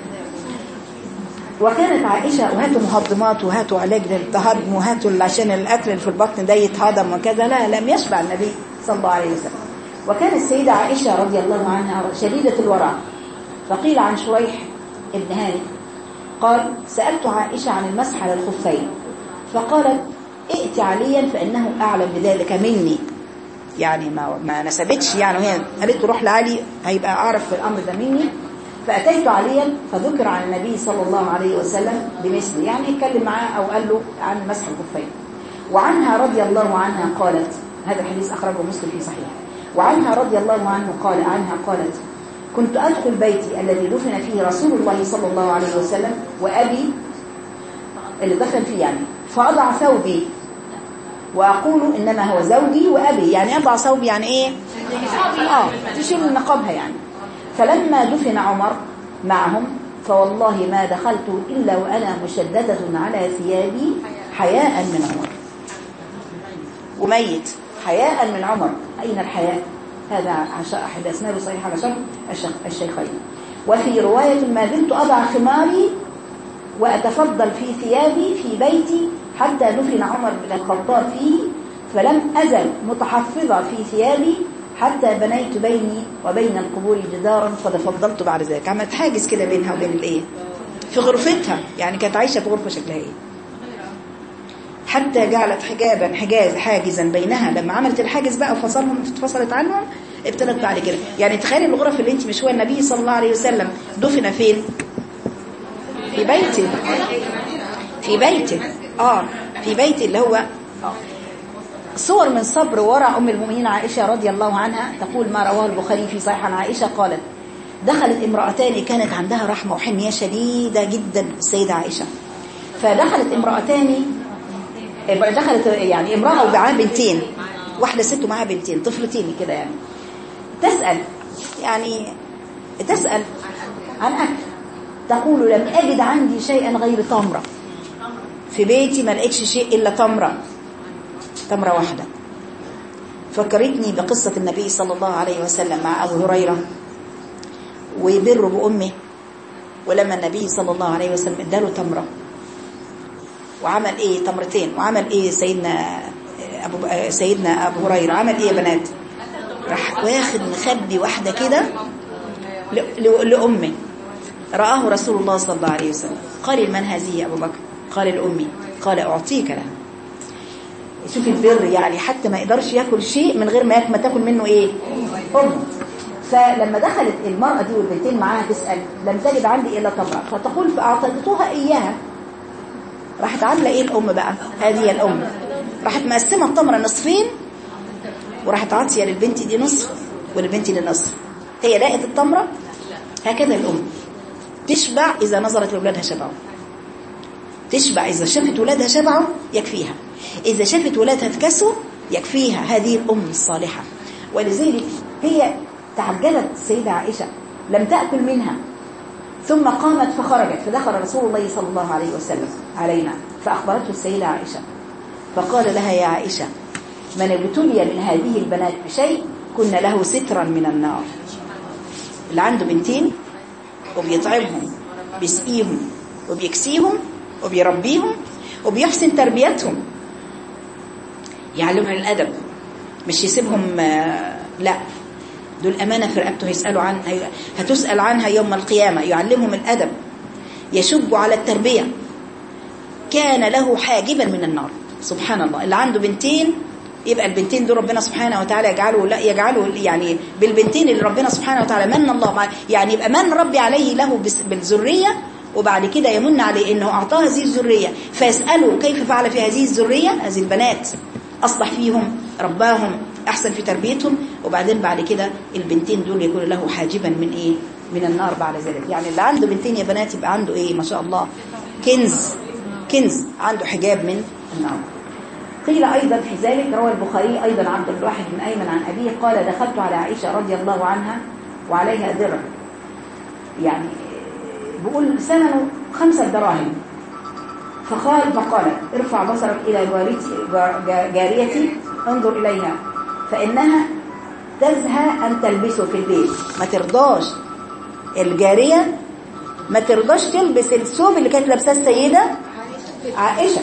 وكانت عائشة وهاتوا مهضمات وهاتوا علاج للتهضم وهاتوا عشان الأكل اللي في البطن ده يتهضم وكذا، لا لم يشبع النبي صلى الله عليه وسلم. وكانت السيدة عائشة رضي الله عنها شديدة الورع. فقيل عن شريح ابن هاني قال سألت عائشة عن المسح على الخفين فقالت ائت عليا فإنه أعلم بذلك مني. يعني ما نسبتش، يعني وهي قالت روح لعلي هيبقى أعرف في الأمر ده مني. فأتيت عليا فذكر عن النبي صلى الله عليه وسلم بمثله، يعني يتكلم معاه أو قال له عن مسح الخفين. وعنها رضي الله عنها قالت، هذا الحديث أخرجه مسلم في صحيح. وعنها رضي الله عنها قالت كنت أدخل بيتي الذي دفن فيه رسول الله صلى الله عليه وسلم وأبي اللي دفن فيه، يعني فأضع ثوبي وأقول إنما هو زوجي وأبي. يعني أضع ثوبي يعني إيه؟ تشيل نقابها يعني. فلما دفن عمر معهم فوالله ما دخلت إلا وأنا مشددة على ثيابي حياء من عمر. وميت حياء من عمر. أين الحياء؟ هذا أحد أسناد صحيح على شرط الشيخين. وفي رواية ما زلت أضع خماري وأتفضل في ثيابي في بيتي حتى دفن عمر بن الخطاب فيه فلم أزل متحفظة في ثيابي حتى بنيت بيني وبين القبور جدارا فتفضلت بعد ذلك. عملت حاجز كده بينها وبين الايه في غرفتها، يعني كانت عايشة في غرفة شكلها ايه، حتى جعلت حاجزا بينها. لما عملت الحاجز بقى وفصلت عنهم ابتدت بعد كده. يعني تخيلي الغرف اللي انت مش هو النبي صلى الله عليه وسلم دفن فين؟ في بيته، في بيته في بيته اللي هو صور من صبر ورع أم المؤمنين عائشة رضي الله عنها. تقول ما رواه البخاري في صحيح عن عائشة قالت دخلت امرأتان كانت عندها رحمة وحمية شديدة جدا السيدة عائشة. فدخلت امرأتان، دخلت يعني امرأة ومعاها بنتين، واحدة ست ومعاها بنتين طفلتين كده، يعني تسأل عن أكل. تقول لم أجد عندي شيئا غير تمرة، في بيتي ما لقيتش شيء إلا تمرة واحدة. فكرتني بقصة النبي صلى الله عليه وسلم مع أبو هريرة ويبر بأمه، ولما النبي صلى الله عليه وسلم اداله تمرة وعمل ايه تمرتين، وعمل ايه سيدنا أبو هريرة عمل ايه يا بنات؟ راح واخد مخبي واحدة كده لأمه. رآه رسول الله صلى الله عليه وسلم قال من هذه يا أبو بكر؟ قال لأمي. قال أعطيك لها. شوف البر، يعني حتى ما يقدرش ياكل شيء من غير ما تاكل منه ايه؟ أمه. فلما دخلت المرأة دي والبنتين معاها تسأل لم تجد عندي إلا تمرة، فتقول فأعطيتها إياها. راحت عاملة إيه الأم بقى؟ هذه الأم راحت مقسمة التمرة نصفين، وراحت عاطية للبنت دي نصف وللبنت دي نصف. هي لقت التمرة. هكذا الأم تشبع إذا نظرت لأولادها شبعوا، تشبع إذا شافت ولادها شبعوا يكفيها، إذا شافت ولادها اتكسوا يكفيها. هذه الأم الصالحة. ولذلك هي تعجبت السيدة عائشة لم تأكل منها، ثم قامت فخرجت، فدخل رسول الله صلى الله عليه وسلم علينا فأخبرته السيدة عائشة، فقال لها يا عائشة من ابتلي من هذه البنات بشيء كنا له سترا من النار. اللي عنده بنتين وبيطعمهم بيسقيهم وبيكسيهم وبيربيهم وبيحسن تربيتهم، يعلمهم الأدب، مش يسيبهم لا، دول أمانة في رقبته هيسألوا عنها، هتسأل عنها يوم القيامة. يعلمهم الأدب، يشب على التربية، كان له حاجبا من النار. سبحان الله. اللي عنده بنتين يبقى البنتين دول ربنا سبحانه وتعالى يجعله يعني بالبنتين اللي ربنا سبحانه وتعالى من الله يعني يبقى من ربي عليه له بالذرية، وبعد كده يمن عليه انه اعطاه هذه الذرية، فيسأله كيف فعل في هذه الذرية، هذه البنات اصلح فيهم، رباهم، احسن في تربيتهم، وبعدين بعد كده البنتين دول يكون له حاجبا من ايه، من النار بعد ذلك. يعني اللي عنده بنتين يا بنات يبقى عنده ايه ما شاء الله، كنز عنده حجاب من النار. قيل أيضا في ذلك، روى البخاري أيضا عبد الواحد بن أيمن عن أبيه قال دخلت على عائشة رضي الله عنها وعليها درع، يعني بقول ثمنه 5 دراهم، فقالت ارفع بصرك إلى جاريتي انظر إليها فإنها تزهى أن تلبسه في البيت. ما ترضاش الجارية ما ترضاش تلبس الثوب اللي كانت لابساه السيدة عائشة،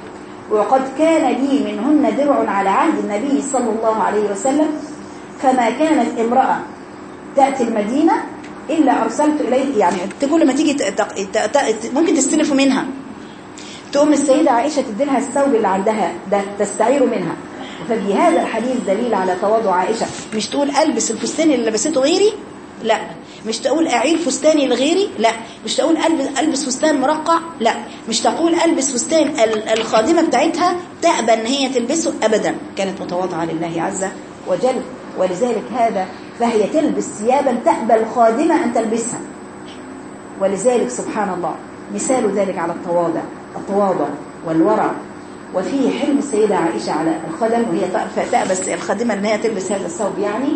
وقد كان لي منهن درع على عهد النبي صلى الله عليه وسلم، فما كانت امرأة تأتي المدينة إلا أرسلت إليه، يعني تقول لما تيجي ممكن تستلفوا منها، تقوم السيدة عائشة تديلها الثوب اللي عندها ده تستعير منها. ففي هذا الحديث دليل على تواضع عائشة، مش تقول ألبس الفستان اللي لبسته غيري، لا، مش تقول أعير فستاني لغيري، لا، مش تقول ألبس فستان مرقع، لا، مش تقول ألبس فستان الخادمة بتاعتها تأبى أن هي تلبسه، أبدا، كانت متواضعة لله عز وجل. ولذلك هذا فهي تلبس ثيابا تأبى الخادمة أن تلبسها. ولذلك سبحان الله مثال ذلك على التواضع والورع. وفيه حلم السيدة عائشة على الخدم، وهي تأبى الخادمة أن هي تلبس هذا الثوب يعني،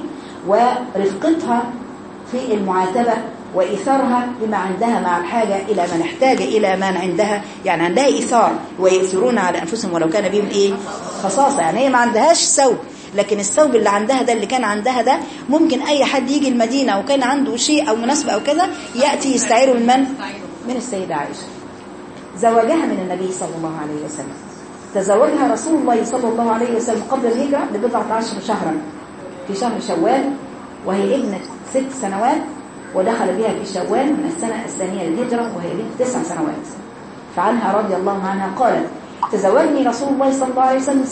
ورفقتها في المعاتبة وإيثارها بما عندها مع الحاجة إلى من احتاج إلى من عندها، يعني عندها إيثار ويؤثرون على أنفسهم ولو كان بهم إيه خصاصة، يعني هي ما عندهاش ثوب، لكن الثوب اللي عندها ده اللي كان عندها ده ممكن أي حد يجي المدينة وكان عنده شيء أو مناسبة أو كذا يأتي يستعيره من السيدة عائشة. زوجها من النبي صلى الله عليه وسلم، تزوجها رسول الله صلى الله عليه وسلم قبل الهجرة ب19 شهرا في شهر شوال، وهي ابنة 6 سنوات، ودخل بها في شوال من السنة الثانية للهجرة وهي بنت 9 سنوات. فعنها رضي الله عنها قالت تزوجني رسول الله صلى الله عليه وسلم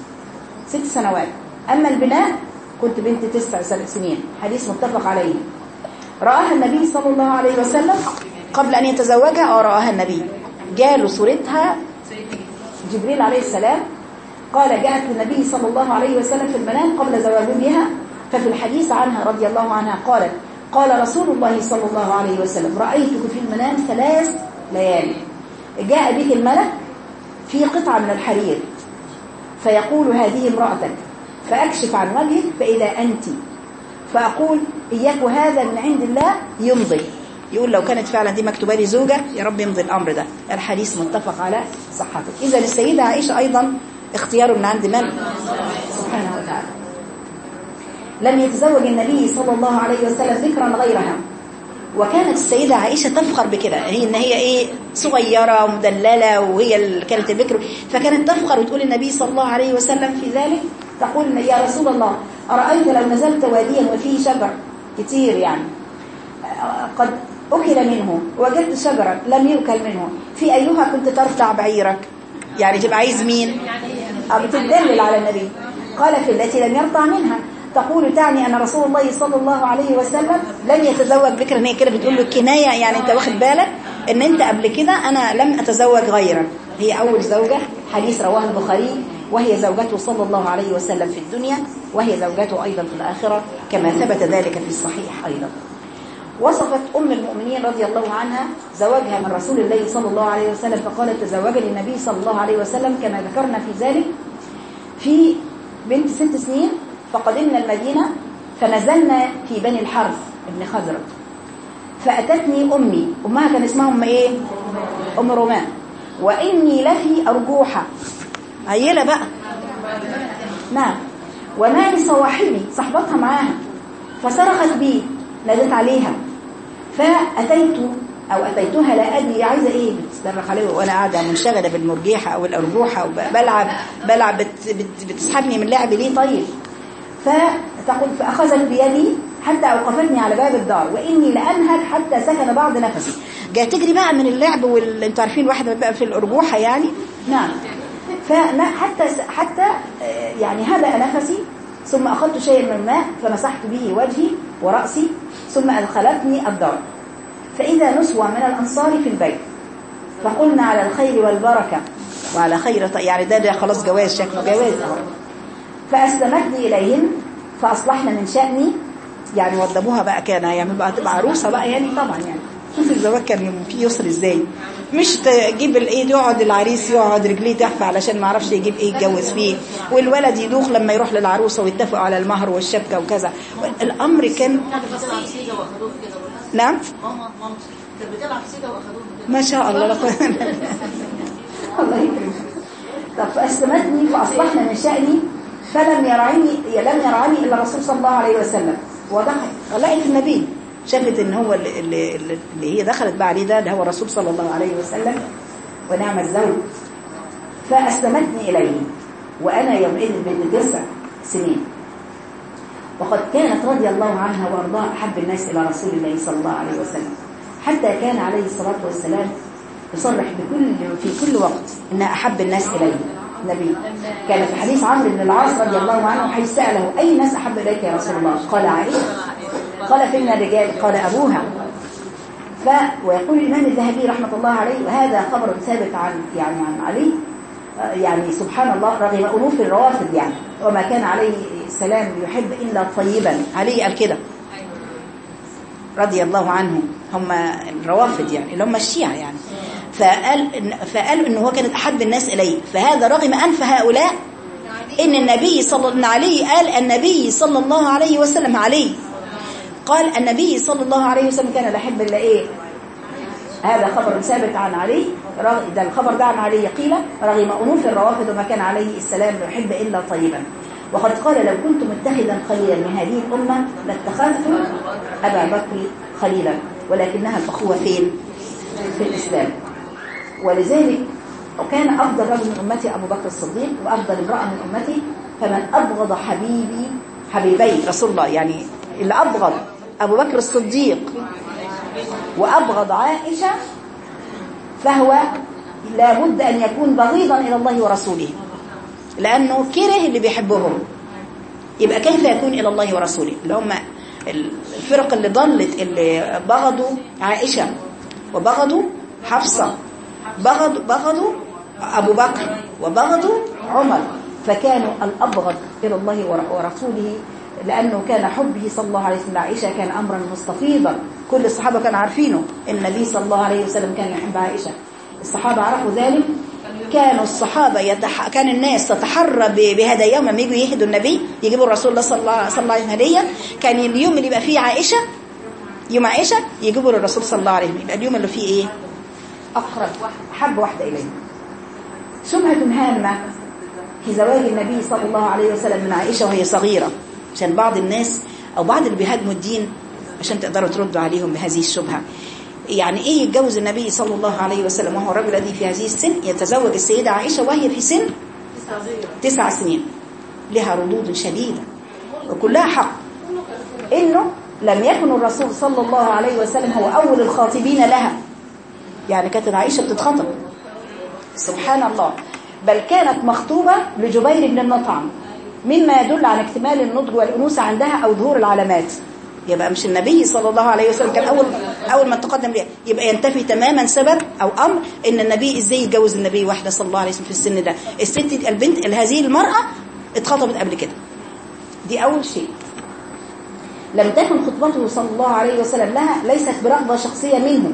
6 سنوات، أما البناء كنت بنت 9 سنين. حديث متفق عليه. رآها النبي صلى الله عليه وسلم قبل أن يتزوجها، رآها النبي، جاله صورتها جبريل عليه السلام، قال جاءت النبي صلى الله عليه وسلم في المنام قبل زواجه بها. ففي الحديث عنها رضي الله عنها قالت قال رسول الله صلى الله عليه وسلم رأيتك في المنام 3 ليالي، جاء بك الملك في قطعة من الحرير فيقول هذه امرأتك، فأكشف عن وجهك فإذا أنت، فأقول إياك هذا من عند الله يمضي، يقول لو كانت فعلا دي مكتوبة لي زوجة يا رب يمضي الأمر ده. الحديث متفق على صحته. إذا السيدة عائشة أيضا اختياره من عند من؟ سبحانه وتعالى. لم يتزوج النبي صلى الله عليه وسلم ذكرا غيرها، وكانت السيدة عائشة تفخر بكده، هي إن هي إيه صغيرة ومدللة وهي كانت البكر، فكانت تفخر وتقول النبي صلى الله عليه وسلم في ذلك، تقول يا رسول الله أرأيت لو نزلت واديا وفيه شجر كتير يعني قد أكل منه، وجدت شجرا لم يؤكل منه، في أيها كنت ترتع بعيرك؟ يعني تبقى عايز مين؟ بتدلل على النبي. قال في التي لم يرتع منها. تقول تعني أن رسول الله صلى الله عليه وسلم لم يتزوج بكرا. هي كده بتقول له كناية، يعني أنت واخد بالك أن أنت قبل كده أنا لم أتزوج غيرك. هي أول زوجة، حديث رواه البخاري، وهي زوجته صلى الله عليه وسلم في الدنيا، وهي زوجته أيضا في الآخرة كما ثبت ذلك في الصحيح أيضا. وصفت أم المؤمنين رضي الله عنها زواجها من رسول الله صلى الله عليه وسلم، فقالت تزوجني النبي صلى الله عليه وسلم كما ذكرنا في ذلك في بنت 6 سنين، فقدمنا المدينة فنزلنا في بني الحرث ابن خزرج، فأتتني أمي، أمها كان اسمها أم إيه؟ أم رومان، وإني لفي أرجوحة، عيلة بقى، نعم، ومالي صواحبي، صحبتها معاها، فصرخت بي، نادت عليها، أتيتها لا أدري عايزة إيه، بتصرخ عليه وأنا قاعدة منشغلة بالمرجيحة أو الأرجوحة وبلعب بتسحبني من لعبي ليه طيب. فتقول فأخذت بيدي حتى أوقفتني على باب الدار، وإني لأنهك حتى سكن بعض نفسي. جاء تجري بقى من اللعب انتوا عارفين واحدة بقى في الأرجوحة يعني، نعم، حتى يعني هدأ نفسي، ثم أخذت شيئا من الماء فمسحت به وجهي ورأسي، ثم أدخلتني الدار، فإذا نسوة من الأنصار في البيت، فقلنا على الخير والبركة وعلى خير، يعني ده خلاص جواز، شكله جواز أهو. فأسلمتني إليهم فأصلحنا من شأني، يعني وضبوها بقى، كان يعمل بقى تبقى عروسة بقى يعني، طبعا يعني شوف الزواج كان فيه يسر ازاي، مش تجيب الايد يقعد العريس يقعد رجليه تحفة علشان ما عرفش يجيب ايه يتجوز فيه، والولد يدوخ لما يروح للعروسة ويتفقوا على المهر والشبكة وكذا. الامر كان نعم ما شاء الله الله يكرمك. طب فأسلمتني فأصلحنا من شأني، فلم يرعني إلا الرسول صلى الله عليه وسلم، ودخل لقيت النبي، شافت ان هو اللي هي دخلت بقى عليه ده هو الرسول صلى الله عليه وسلم، ونعم الزوج. فأسلمتني إليه وأنا يومئذ بنت 9 سنين، وقد كانت رضي الله عنها وارضاها أحب الناس إلى رسول الله صلى الله عليه وسلم، حتى كان عليه الصلاة والسلام يصرح في كل وقت إنها أحب الناس إليه. النبي كان في حديث عمرو بن العاص رضي الله عنه حيث سأله أي الناس أحب إليك يا رسول الله؟ قال عائشة. قال فينا الرجال؟ قال أبوها. ويقول الإمام الذهبي رحمة الله عليه، وهذا خبر ثابت عن علي، يعني سبحان الله، رغم أنوف الروافض يعني، وما كان عليه السلام يحب إلا طيبا. علي قال كده رضي الله عنه، هم الروافض يعني اللي هم الشيعة يعني، فقالوا إنه هو كانت أحب الناس إليه. فهذا رغم أنف هؤلاء إن النبي علي قال النبي صلى الله عليه وسلم علي قال النبي صلى الله عليه وسلم كان لا يحب إلا إيه. هذا خبر ثابت عن علي، ده الخبر ده عن علي قيل رغم أنوف الروافض وما كان عليه السلام لا يحب إلا طيبا. وقد قال لو كنت متخذا خليلا من هذه الأمة لاتخذت أبا بكر خليلا، ولكنها الأخوة فين؟ في الإسلام. ولذلك وكان أفضل رجل من أمتي أبو بكر الصديق، وأفضل امرأة من أمتي، فمن أبغض حبيبي رسول الله، يعني اللي أبغض أبو بكر الصديق وأبغض عائشة فهو لابد أن يكون بغيضا إلى الله ورسوله، لأنه كره اللي بيحبهم، يبقى كيف يكون إلى الله ورسوله؟ اللي هم الفرق اللي ضلت، اللي بغضوا عائشة وبغضوا حفصة، بغضوا أبو بكر وبغضوا عمر، فكانوا الأبغض إلى الله ورسوله، لأنه كان حبه صلى الله عليه وسلم عائشة كان أمرا مستفيضا. كل الصحابة كانوا عارفينه، النبي صلى الله عليه وسلم كان يحب عائشة، الصحابة عرفوا ذلك. كانوا الصحابة كان الناس تتحرى بهدايا، يوم ما يجوا يهدوا النبي يجيبوا الرسول الله صلى الله عليه وسلم هدية، كان اليوم اللي يبقى فيه عائشة، يوم عائشة يجيبوا للرسول صلى الله عليه وسلم، يبقى اليوم اللي فيه ايه؟ أقرب أحب واحدة إليه. شبهة هامة في زواج النبي صلى الله عليه وسلم من عائشة وهي صغيرة، عشان بعض الناس أو بعض اللي بيهاجموا الدين عشان تقدروا تردوا عليهم بهذه الشبهة. يعني إيه يتجوز النبي صلى الله عليه وسلم وهو الرجل الذي في هذه السن يتزوج السيدة عائشة وهي في سن 9 سنين؟ لها ردود شديدة وكلها حق، إنه لم يكن الرسول صلى الله عليه وسلم هو أول الخاطبين لها، يعني كانت عائشة بتتخطب سبحان الله، بل كانت مخطوبة لجبير بن المطعم مما يدل على اكتمال النضج والأنوثة عندها أو ظهور العلامات. يبقى مش النبي صلى الله عليه وسلم كان أول ما تقدم ليه، يبقى ينتفي تماما سبب أو أمر إن النبي إزاي يتجوز النبي واحدة صلى الله عليه وسلم في السن ده. الست البنت هذه المرأة اتخطبت قبل كده، دي أول شيء. لم تكن خطبته صلى الله عليه وسلم لها ليست برغبة شخصية منه،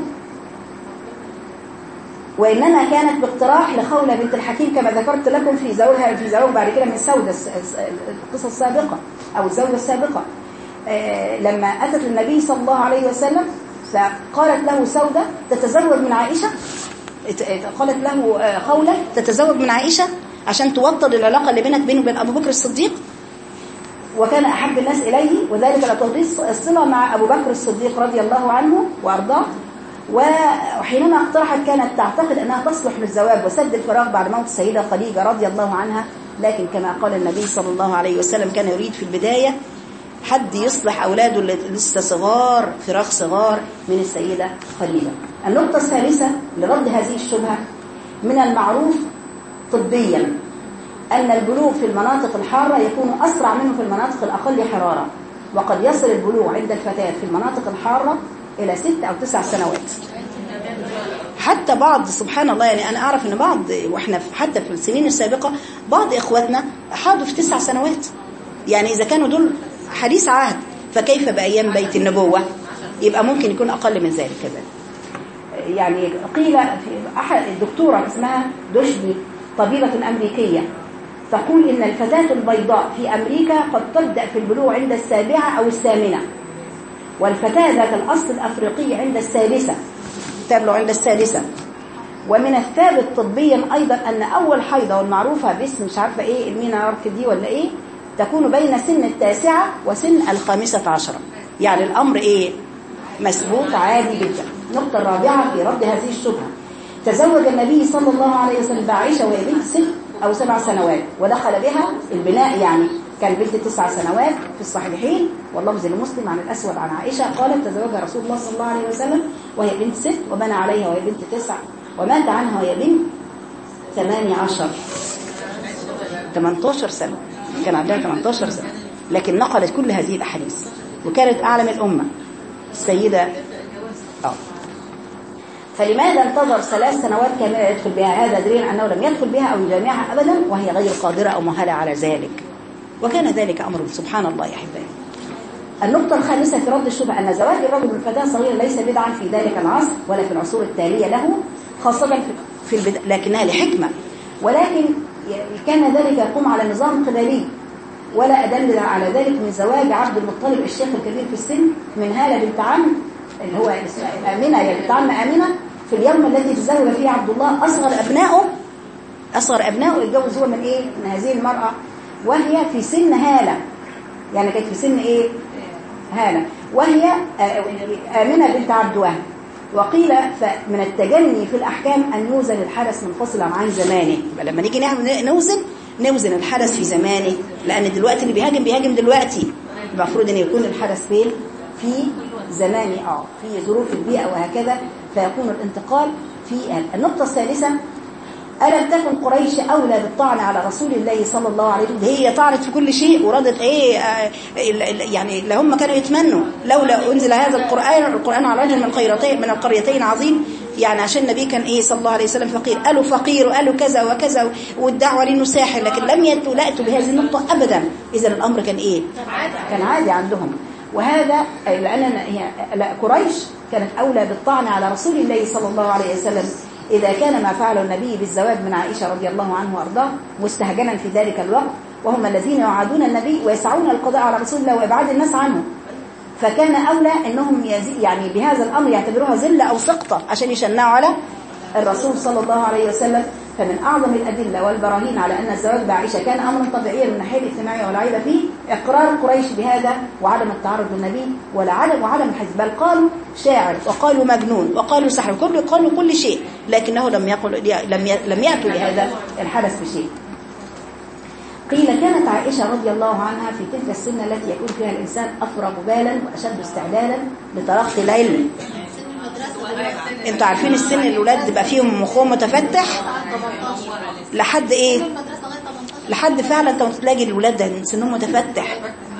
وإنما كانت باقتراح لخولة بنت الحكيم كما ذكرت لكم في زوجها بعد كده من سودة القصة السابقة أو الزوجة السابقة. لما أتت النبي صلى الله عليه وسلم فقالت له سودة تتزوج من عائشة، قالت له خولة تتزوج من عائشة عشان توطد العلاقة اللي بينك وبين أبو بكر الصديق، وكان أحب الناس إليه، وذلك لتوطيد الصلة مع أبو بكر الصديق رضي الله عنه وأرضاه. وحينما اقترحت كانت تعتقد أنها تصلح للزواج وسد الفراغ بعد موت السيدة خديجة رضي الله عنها، لكن كما قال النبي صلى الله عليه وسلم كان يريد في البداية حد يصلح أولاده اللي لسه صغار، فراغ صغار من السيدة خديجة. النقطة الثالثة لرد هذه الشبهة: من المعروف طبيا أن البلوغ في المناطق الحارة يكون أسرع منه في المناطق الأقل حرارة، وقد يصل البلوغ عند الفتاة في المناطق الحارة إلى 6 أو 9 سنوات. حتى بعض سبحان الله، يعني أنا أعرف أن بعض، وإحنا حتى في السنين السابقة بعض إخواتنا حاضوا في 9 سنوات. يعني إذا كانوا دول حديث عهد فكيف بأيام بيت النبوة؟ يبقى ممكن يكون أقل من ذلك كذلك. يعني قيل في أحد الدكتورة اسمها دوشبي طبيبة أمريكية تقول إن الفتاة البيضاء في أمريكا قد تبدأ في البلوغ عند 7 أو 8، والفتاة ذات الأصل الأفريقي عند 6 تبلغ عند 6. ومن الثابت طبيا أيضا أن أول حيضة والمعروفة باسم مش عارفة إيه المينارك دي ولا إيه تكون بين سن 9 وسن 15. يعني الأمر إيه مسبوق عادي جدا. النقطة الرابعة في رد هذه الشبهة: تزوج النبي صلى الله عليه وسلم بعائشة وهي بنت 6 أو 7 سنوات، ودخل بها البناء، يعني كان بنت 9 سنوات في الصحيحين، واللفظ لمسلم عن الأسود عن عائشة قالت تزوجها رسول الله صلى الله عليه وسلم وهي بنت 6 وبنى عليها وهي بنت 9 ومات عنها وهي بنت 18 سنة، كان عندها 18 سنة، لكن نقلت كل هذه الأحاديث وكانت أعلم الأمة السيدة. فلماذا انتظر 3 سنوات كاملة يدخل بها؟ هذا دليل أنه لم يدخل بها أو يجامعها أبدا وهي غير قادرة أو مؤهلة على ذلك، وكان ذلك أمر سبحان الله يا أحبائي. النقطة الخامسة في رد الشبهة: أن زواج الرجل بالفتاة صغيرة ليس بدعا في ذلك العصر ولا في العصور التالية له، خاصة في لكنها لحكمة، ولكن كان ذلك يقوم على نظام قبلي، ولا أدل على ذلك من زواج عبد المطلب الشيخ الكبير في السن من هالة بنت عم اللي هو آمنة، يعني بنت عم آمنة، في اليوم الذي تزوج فيه عبد الله أصغر أبنائه يتجوز هو من إيه؟ من هذه المرأة وهي في سن هالة، يعني كانت في سن إيه؟ هالة، وهي آمنة بنت عبد وهب. وقيل من التجني في الأحكام أن يوزن الحدث منفصلا عن زمانه. لما نيجي نوزن الحدث في زمانه، لأن دلوقتي اللي بيهاجم دلوقتي المفروض أن يكون الحدث فين؟ في زمانه، في ظروف البيئة وهكذا، فيكون الانتقال في النقطة الثالثة: ألم تكن قريش أولى بالطعن على رسول الله صلى الله عليه وسلم؟ هي طعنت في كل شيء وردت إيه، يعني لهم كانوا يتمنوا لولا أنزل هذا القرآن على رجل من القريتين عظيم، يعني عشان النبي كان إيه صلى الله عليه وسلم فقير وقالوا كذا وكذا والدعوة لأنه ساحر، لكن لم يأتوا بهذه النقطة أبدا. إذا الأمر كان إيه؟ كان عادي عندهم. وهذا لأن قريش كانت أولى بالطعن على رسول الله صلى الله عليه وسلم إذا كان ما فعله النبي بالزواج من عائشة رضي الله عنه وأرضاه مستهجنا في ذلك الوقت، وهم الذين يعادون النبي ويسعون القضاء على رسول الله وإبعاد الناس عنه، فكان أولى أنهم يعني بهذا الأمر يعتبروها ذلة أو سقطة عشان يشنعوا على الرسول صلى الله عليه وسلم. فمن أعظم الأدلة والبراهين على أن الزواج بعائشة كان أمرا طبيعيا من الناحية الاجتماعية ولا عيب فيه إقرار قريش بهذا وعدم التعرض للنبي وعدم الحزب، بل قالوا شاعر وقالوا مجنون وقالوا سحر، قالوا كل شيء، لكنه لم يأتوا لهذا الحدث بشيء. قيل كانت عائشة رضي الله عنها في تلك السنة التي يكون فيها الإنسان أفرغ بالا وأشد استعدادا لتلقي العلم. انتوا عارفين السن الولاد بيبقى فيهم مخهم متفتح لحد ايه؟ لحد فعلا انت تلاقي الولاد ده سنهم متفتح.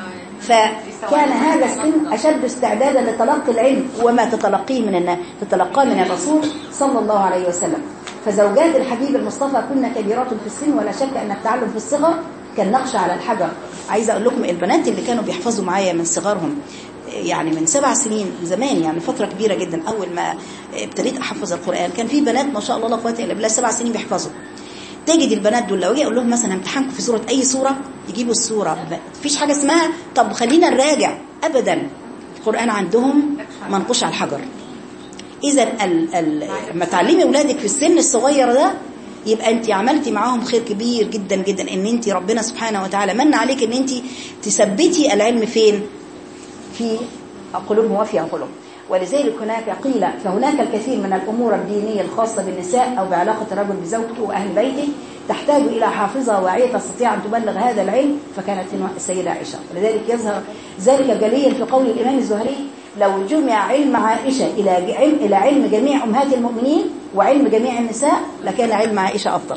فكان هذا السن أشد استعدادا لتلقي العلم وما تتلقاه من الرسول صلى الله عليه وسلم. فزوجات الحبيب المصطفى كنا كبيرات في السن، ولا شك أن التعلم في الصغر كالنقش على الحجر. عايزة أقول لكم البنات اللي كانوا بيحفظوا معايا من صغرهم، يعني من 7 سنين زمان، يعني فترة كبيرة جدا، أول ما ابتديت أحفظ القرآن كان في بنات ما شاء الله لا قوة إلا بالله 7 سنين بيحفظوا. تجد البنات دول لو اجي اقول لهم مثلا امتحانكم في سوره اي سوره يجيبوا السوره، مفيش حاجه اسمها طب خلينا نراجع ابدا. القران عندهم منقوش على الحجر. اذا لما تعلمي اولادك في السن الصغير ده يبقى انت عملتي معاهم خير كبير جدا جدا، ان انت ربنا سبحانه وتعالى من عليك ان انت تثبتي العلم فين؟ في قلوبهم وفي انفسهم. ولذلك فهناك الكثير من الأمور الدينية الخاصة بالنساء أو بعلاقة الرجل بزوجته وأهل بيته تحتاج إلى حافظة واعية تستطيع أن تبلغ هذا العلم، فكانت السيدة عائشة. ولذلك يظهر ذلك جليا في قول الإمام الزهري: لو جمع علم عائشة إلى علم جميع أمهات المؤمنين وعلم جميع النساء لكان علم عائشة أفضل.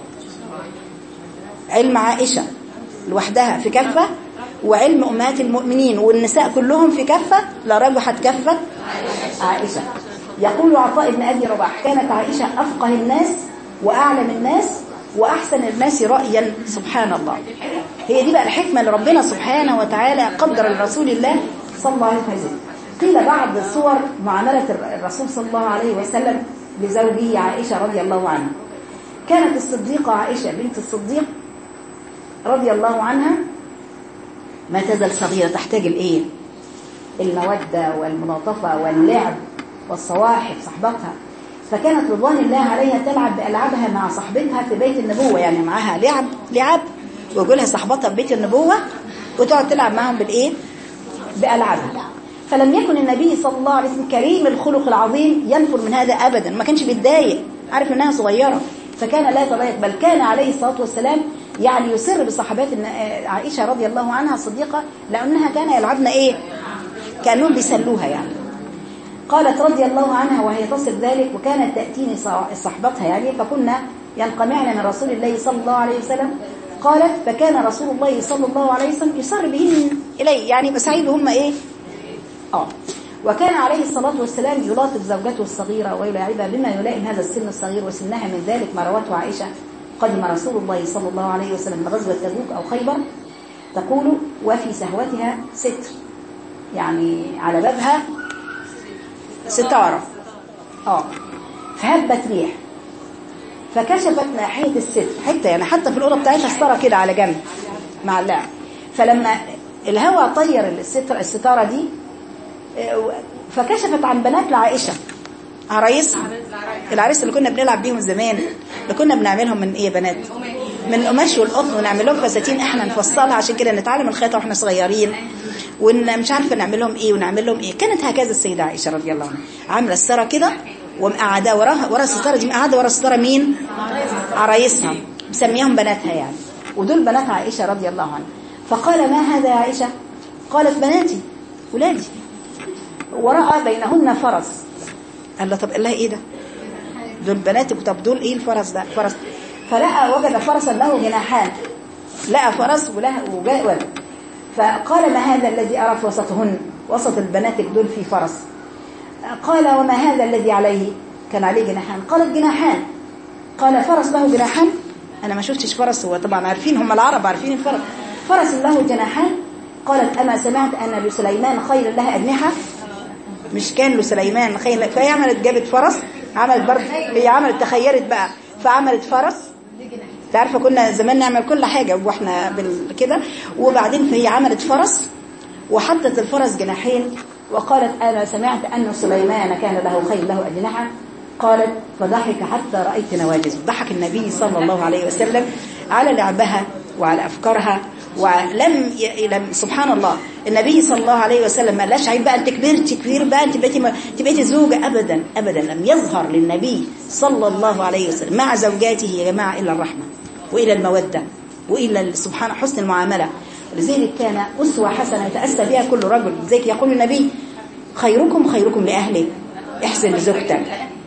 علم عائشة لوحدها في كفة، وعلم أمهات المؤمنين والنساء كلهم في كفة، لرجحت كفة عائشة. يقول عطاء بن أبي رباح: كانت عائشة أفقه الناس وأعلم الناس وأحسن الناس رأيا. سبحان الله. هي دي بقى الحكمة اللي ربنا سبحانه وتعالى قدر لرسول الله صلى الله عليه وسلم. قيل بعض صور معاملة الرسول صلى الله عليه وسلم لزوجه عائشة رضي الله عنها. كانت الصديقة عائشة بنت الصديق رضي الله عنها ما تزال صغيرة، تحتاج الايه؟ المودة والملاطفة واللعب والصواحب صحبتها. فكانت رضوان الله عليها تلعب بألعابها مع صحبتها في بيت النبوة، يعني معاها لعب ويقولها صحبتها في بيت النبوة وتقعد تلعب معهم بالايه؟ بألعابها. فلم يكن النبي صلى الله عليه وسلم كريم الخلق العظيم ينفر من هذا أبدا، ما كانش بيتضايق، عارف انها صغيرة فكان لا يتضايق، بل كان عليه الصلاة والسلام يعني يسر بصحبات عائشة رضي الله عنها الصديقة لأنها كان يلعبن ايه؟ كانوا بيسلوها يعني. قالت رضي الله عنها وهي تصف ذلك: وكانت تأتيني صحبتها يعني فكنا ينقمعن من رسول الله صلى الله عليه وسلم. قالت: فكان رسول الله صلى الله عليه وسلم يسر بهن إلي، يعني بسعيد هم ايه؟ وكان عليه الصلاة والسلام يلاطف زوجته الصغيرة ويلاعبها بما يلائم هذا السن الصغير وسنها. من ذلك ما روته عائشة: قدم رسول الله صلى الله عليه وسلم من غزوة تبوك أو خيبر تقول: وفي سهوتها ستر، يعني على بابها ستارة فهبت ريح فكشفت ناحية الستر حتى، يعني حتى في الأوضة بتاعتها ستارة كده على جنب مع اللعب. فلما الهواء طير الستارة دي فكشفت عن بنات لعائشة العريس اللي كنا بنلعب بيهم زمان، اللي كنا بنعملهم من ايه بنات؟ من القماش والقطن، ونعمل لهم فساتين احنا نفصلها عشان كده نتعلم الخياطه واحنا صغيرين، ومش عارفه نعمل لهم ايه ونعمل لهم ايه. كانت هكذا السيده عائشه رضي الله عنها، عامله الستاره كده ومقعده ورا الستاره دي، مقعده ورا الستاره مين؟ عرايسها، مسميهم بناتها يعني، ودول بنات عائشه رضي الله عنها. فقال: ما هذا يا عائشه؟ قالت: بناتي ولادي. ورأى بينهن فرس. قال له: طب قال لها ايه ده؟ دول بناتك، طب دول ايه الفرس ده؟ فرس. فلقى وجد فرسا له جناحان، لقى فرس وله ولد. فقال: ما هذا الذي أرى في وسطهن؟ وسط البناتك دول في فرس. قال: وما هذا الذي عليه؟ كان عليه جناحان. قالت: جناحان. قال: فرس له جناحان؟ انا ما شفتش فرس. هو طبعا عارفين، هم العرب عارفين الفرس، فرس له جناحان. قالت: اما سمعت ان لسليمان خيل لها اجنحه؟ مش كان له سليمان خيل؟ فهي عملت، جابت فرس، عملت برضه، هي عملت، تخيرت بقى، فعملت فرس. تعرفه كنا زمان نعمل كل حاجه واحنا كده، وبعدين فهي عملت فرس وحطت الفرس جناحين. وقالت: انا سمعت ان سليمان كان له خيل له اجنحه. قالت: فضحك حتى رايت نواجذه. ضحك النبي صلى الله عليه وسلم على لعبها وعلى افكارها، ولم سبحان الله النبي صلى الله عليه وسلم ما لاش عيب بقى انت كبرتي كبير بقى انت بقيتي زوجه، ابدا ابدا. لم يظهر للنبي صلى الله عليه وسلم مع زوجاته يا جماعه الا الرحمه والى الموده والى سبحان حسن المعامله. لذلك كان اسوه حسنه يتاسى بها كل رجل. لذلك يقول النبي: خيركم خيركم لاهله. احسن لزوجتك،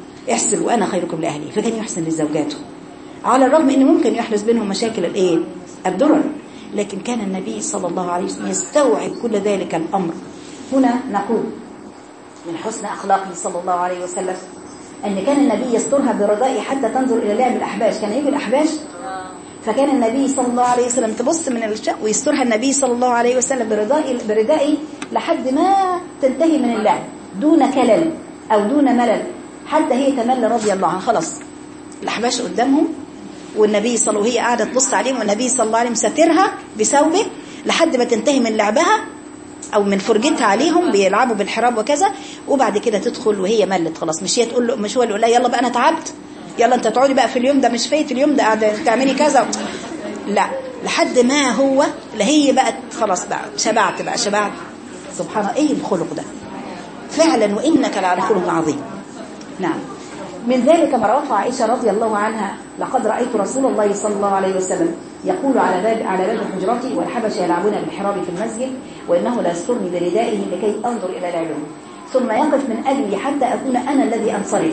احسن وانا خيركم لاهلي. فكان يحسن لزوجاته على الرغم ان ممكن يحدث بينهم مشاكل الدرر. لكن كان النبي صلى الله عليه وسلم يستوعب كل ذلك الأمر. هنا نقول من حسن أخلاقه صلى الله عليه وسلم أن كان النبي يسترها برضائه حتى تنظر إلى لعب الأحباش. كان يجي الأحباش، فكان النبي صلى الله عليه وسلم تبص من الشق ويسترها النبي صلى الله عليه وسلم بردائه لحد ما تنتهي من اللعب دون كلل أو دون ملل، حتى هي تمل رضي الله عنها. خلاص الأحباش قدامهم والنبي صلى الله عليه وسلم، وهي قاعدة تبص عليهم والنبي صلى الله عليه وسلم ساترها بثوبه لحد ما تنتهي من لعبها أو من فرجتها عليهم بيلعبوا بالحراب وكذا، وبعد كده تدخل وهي ملت خلاص. مش هي تقول له، مش هو اللي يقول لها يلا بقى أنا تعبت، يلا أنت تقعدي بقى في اليوم ده، مش فايت اليوم ده قاعدة تعملي كذا، لا، لحد ما هو لا هي بقى خلاص بقى شبعت. سبحان الله، ايه الخلق ده فعلا، وإنك لعلى خلق عظيم. نعم. من ذلك ما رواه عائشة رضي الله عنها: لقد رأيت رسول الله صلى الله عليه وسلم يقول على باب حجرتي والحبش يلعبون بالحراب في المسجد وإنه لا يسترني بردائه لكي أنظر إلى لعبهم، ثم يقف من أجلي حتى أكون أنا الذي أنصرف.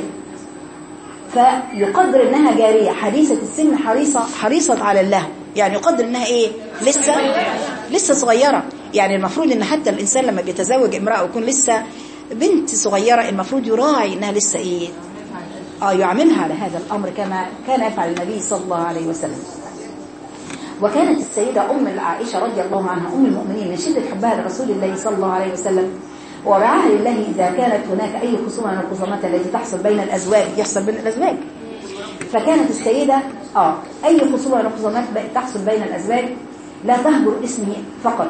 فيقدر إنها جارية حديثة السن حريصة على اللهو، يعني يقدر إنها إيه، لسه صغيرة. يعني المفروض إن حتى الإنسان لما بيتزوج امرأة ويكون لسه بنت صغيرة المفروض يراعي إنها لسه إيه، يعملها على هذا الأمر كما كان يفعل النبي صلى الله عليه وسلم. وكانت السيدة أم عائشة رضي الله عنها أم المؤمنين من شدة حبها لرسول الله صلى الله عليه وسلم ورعاها لله إذا كانت هناك أي خصومة من الخصومات التي تحصل بين الأزواج، فكانت السيدة أي خصومة من الخصومات تحصل بين الأزواج لا تهجر اسمه فقط،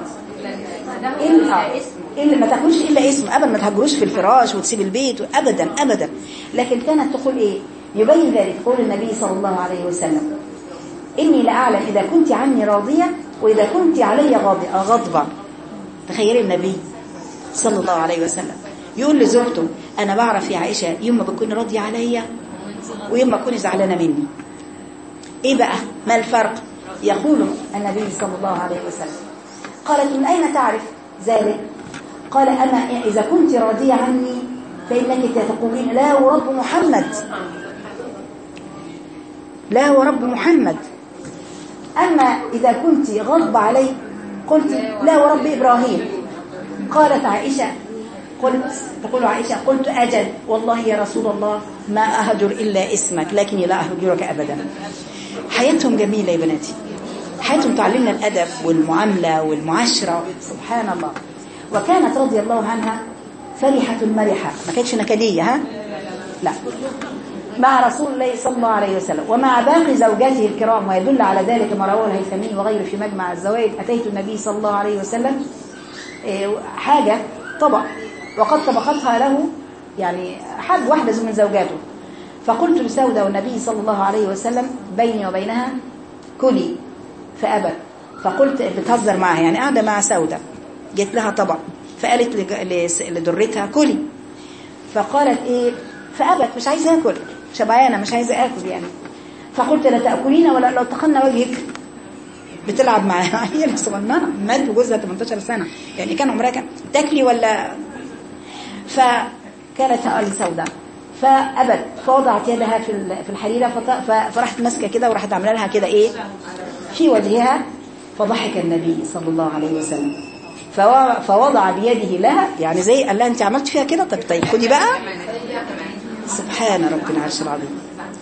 إلا ما تاكلش إلا اسم، أبدا ما تهجروش في الفراش وتسيب البيت أبدا. لكن كانت تقول إيه، يبين ذلك قول النبي صلى الله عليه وسلم: إني لأعلم إذا كنت عني راضية وإذا كنت علي غضبة. تخيلي النبي صلى الله عليه وسلم يقول لزوجته: أنا بعرف يا عائشة يوم ما بكون راضية عليا ويوم ما أكون زعلانة مني. إيه بقى ما الفرق؟ يقول النبي صلى الله عليه وسلم: قالت: من أين تعرف ذلك؟ قال: أما إذا كنت راضية عني فإنك تقولين لا ورب محمد، أما إذا كنت غضب علي قلت لا ورب إبراهيم. قالت عائشة، تقول عائشة: قلت أجل والله يا رسول الله ما أهجر إلا اسمك لكني لا أهجرك أبدا. حياتهم جميلة يا بناتي، حياتهم تعلمنا الأدب والمعاملة والمعاشرة، سبحان الله. وكانت رضي الله عنها فرحة مرحة، ما كانتش نكدية، لا، مع رسول الله صلى الله عليه وسلم ومع باقي زوجاته الكرام. ويدل على ذلك ما رواه الهيثمي وغيره في مجمع الزوائد: أتيت النبي صلى الله عليه وسلم حاجة طبق وقد طبختها له، يعني حد واحدة من زوجاته، فقلت لسودة والنبي صلى الله عليه وسلم بيني وبينها: كلي، فأبت. فقلت بتهزر معها، يعني قاعدة مع سودة، جت لها طبق فقالت لدرتها: كلي. فقالت إيه، فأبت، مش عايزة أكل، شبعانة مش عايزة أكل يعني. فقلت: لا تأكلين ولا لو تقلنا وجهك. بتلعب معها، هي صغننة، مات بجوزها 18 سنة، يعني كان عمرها كام، تاكلي ولا؟ فكانت لسودة فأبت، فوضعت يدها في الحريرة، فراحت ماسكة كده وراحت عامله لها كده إيه في وجهها، فضحك النبي صلى الله عليه وسلم فوضع بيده لها، يعني زي قال لها: أنت عملت فيها كده، طيب خدي بقى. سبحان رب العرش العظيم.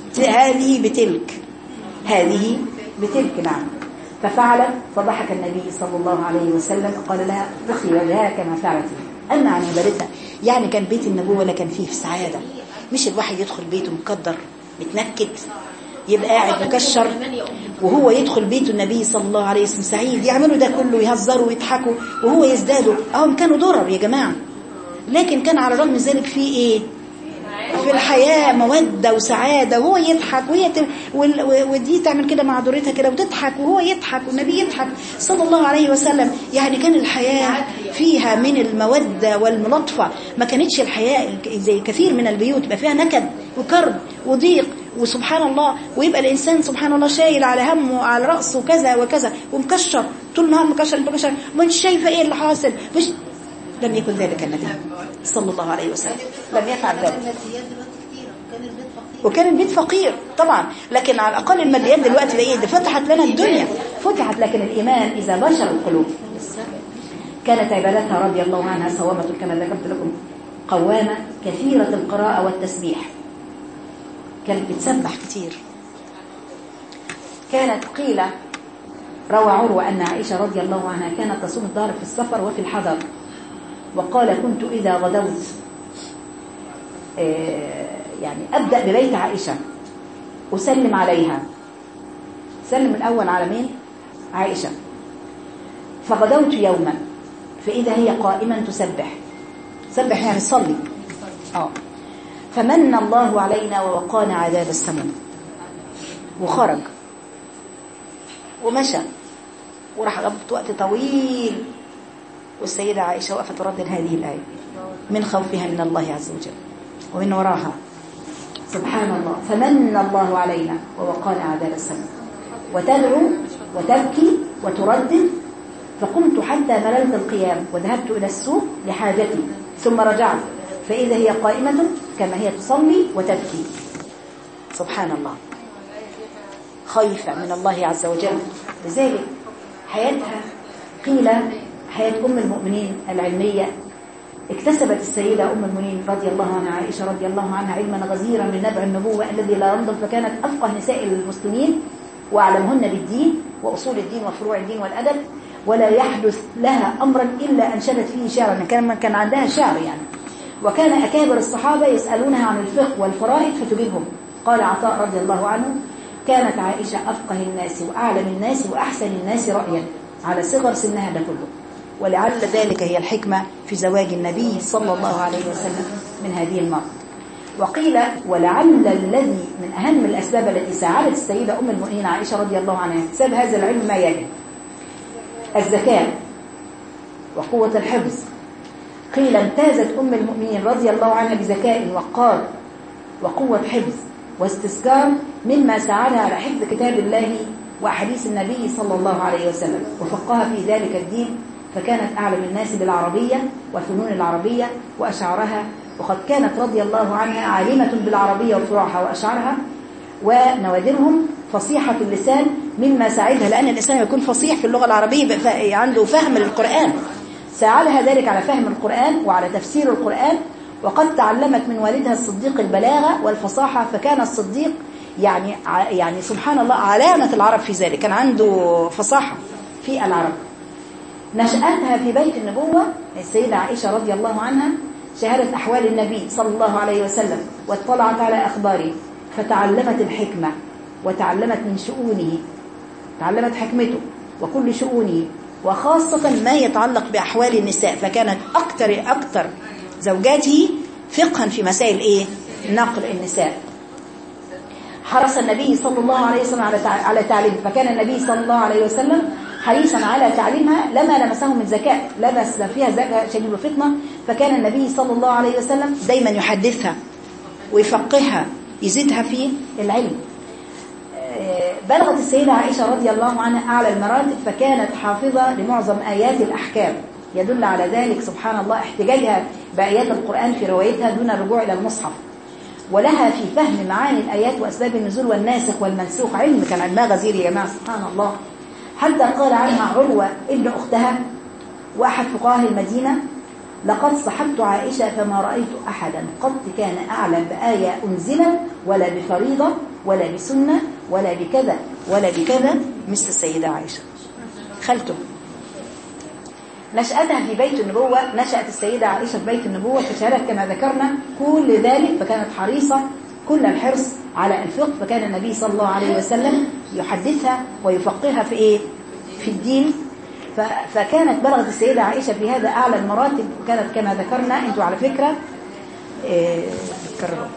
هذه بتلك، نعم. ففعلت، فضحك النبي صلى الله عليه وسلم قال لها: اخي وجهها كما فعلت. أما عن عبادتها، يعني كان بيت النبوة ولا كان فيه في سعادة، مش الواحد يدخل بيته مقدر متنكد، يبقى قاعد مكشر، وهو يدخل بيت النبي صلى الله عليه وسلم سعيد، يعملوا ده كله، يهزروا ويضحكوا وهو يزدادوا. كانوا ضرر يا جماعة، لكن كان على الرغم من ذلك فيه ايه، في الحياة مودة وسعادة، وهو يضحك ودي تعمل كده مع دورتها كده وتضحك وهو يضحك والنبي يضحك صلى الله عليه وسلم. يعني كان الحياة فيها من المودة والملطفة، ما كانتش الحياة زي كثير من البيوت يبقى فيها نكد وكرب وضيق، وسبحان الله، ويبقى الإنسان سبحان الله شايل على همه وعلى رأسه كذا وكذا ومكشر طول النهار، مكشر انت مكشر، مش شايفة ايه اللي حاصل، مش لم يكن ذلك النبي صلى الله عليه وسلم، لم يفعل ذلك. وكان البيت فقير طبعا، لكن على الأقل الماديات دلوقتي ده فتحت لنا الدنيا، فتحت، لكن الإيمان إذا بشر القلوب. كانت عبادتها رضي الله عنها صوامة كما ذكرت لكم، قوامة، كثيرة القراءة والتسبيح، كانت بتسبح كتير. كانت قيل، روى عروة أن عائشة رضي الله عنها كانت تصوم الظهر في السفر وفي الحضر، وقال كنت إذا غدوت يعني أبدأ ببيت عائشة أسلم عليها. سلم الأول على مين؟ عائشة. فغدوت يوما فإذا هي قائما تسبح يعني تصلي. فمن الله علينا ووقانا عذاب السموم. وخرج ومشى وراح غبت وقت طويل، والسيدة عائشة وقفت تردد هذه الآية من خوفها من الله عز وجل ومن وراها. سبحان الله. فمن الله علينا ووقانا عذاب السموم. وتدعو وتبكي وتردد. فقمت حتى مللت القيام وذهبت إلى السوق لحاجتي، ثم رجعت فإذا هي قائمة كما هي تصلي وتبكي. سبحان الله، خايفة من الله عز وجل. لذلك حياتها قيل حياة أم المؤمنين العلمية. اكتسبت السيدة أم المؤمنين رضي الله عنها عائشة رضي الله عنها علما غزيرا من نبع النبوة الذي لا ينضب، فكانت أفقه نساء المسلمين وأعلمهن بالدين وأصول الدين وفروع الدين والأدب، ولا يحدث لها أمرا إلا أنشدت فيه شعرا. كان عندها شعر يعني. وكان أكابر الصحابة يسألونها عن الفقه والفرائض فتجيبهم. قال عطاء رضي الله عنه كانت عائشة أفقه الناس وأعلم الناس وأحسن الناس رأيا على صغر سنها ده كله. ولعل ذلك هي الحكمة في زواج النبي صلى الله عليه وسلم من هذه المرأة. وقيل ولعل الذي من أهم الأسباب التي ساعدت السيدة أم المؤمنين عائشة رضي الله عنها اكتساب هذا العلم ما يلي: الذكاء وقوة الحفظ. قيل امتازت أم المؤمنين رضي الله عنها بذكاء وقار وقوة حفظ واستذكار، مما ساعدها على حفظ كتاب الله وأحاديث النبي صلى الله عليه وسلم، وفقها في ذلك الدين، فكانت أعلم الناس بالعربية وفنون العربية وأشعارها. وقد كانت رضي الله عنها عالمة بالعربية وفروعها وأشعارها ونوادرهم، فصيحة اللسان، مما ساعدها، لأن الإنسان يكون فصيح في اللغة العربية عنده فهم للقرآن، ساعدها ذلك على فهم القرآن وعلى تفسير القرآن. وقد تعلمت من والدها الصديق البلاغة والفصاحة، فكان الصديق يعني سبحان الله علامة العرب في ذلك، كان عنده فصاحة في العرب. نشأتها في بيت النبوة. السيدة عائشة رضي الله عنها شاهدت أحوال النبي صلى الله عليه وسلم واطلعت على أخباره، فتعلمت الحكمة وتعلمت من شؤونه، تعلمت حكمته وكل شؤونه، وخاصة ما يتعلق بأحوال النساء، فكانت أكثر زوجاته فقها في مسائل نقل النساء. حرص النبي صلى الله عليه وسلم على تعليم، فكان النبي صلى الله عليه وسلم حريصا على تعليمها لما لمسه من ذكاء، لمس فيها ذكاء شديد وفطنة، فكان النبي صلى الله عليه وسلم دايما يحدثها ويفقهها، يزيدها في العلم. بلغت السيدة عائشة رضي الله عنها أعلى المراتب، فكانت حافظة لمعظم آيات الأحكام، يدل على ذلك سبحان الله احتجاجها بآيات القرآن في روايتها دون الرجوع إلى المصحف. ولها في فهم معاني الآيات وأسباب النزول والناسخ والمنسوخ علم، كان علمها غزير يا جماعة سبحان الله. حتى قال عنها عروة ابن أختها وأحد فقهاء المدينة: لقد صحبت عائشة فما رأيت أحدا قط كان أعلم بآية أنزلت ولا بفريضة ولا بسنة ولا بكذا ولا بكذا مثل السيدة عائشة خالته. نشأتها في بيت النبوة. نشأت السيدة عائشة في بيت النبوة، فشهدت كما ذكرنا كل ذلك، فكانت حريصة كل الحرص على الفقه، فكان النبي صلى الله عليه وسلم يحدثها ويفقهها في في الدين. فكانت بلغت السيدة عائشة في هذا أعلى المراتب، وكانت كما ذكرنا. انتوا على فكرة تكرروا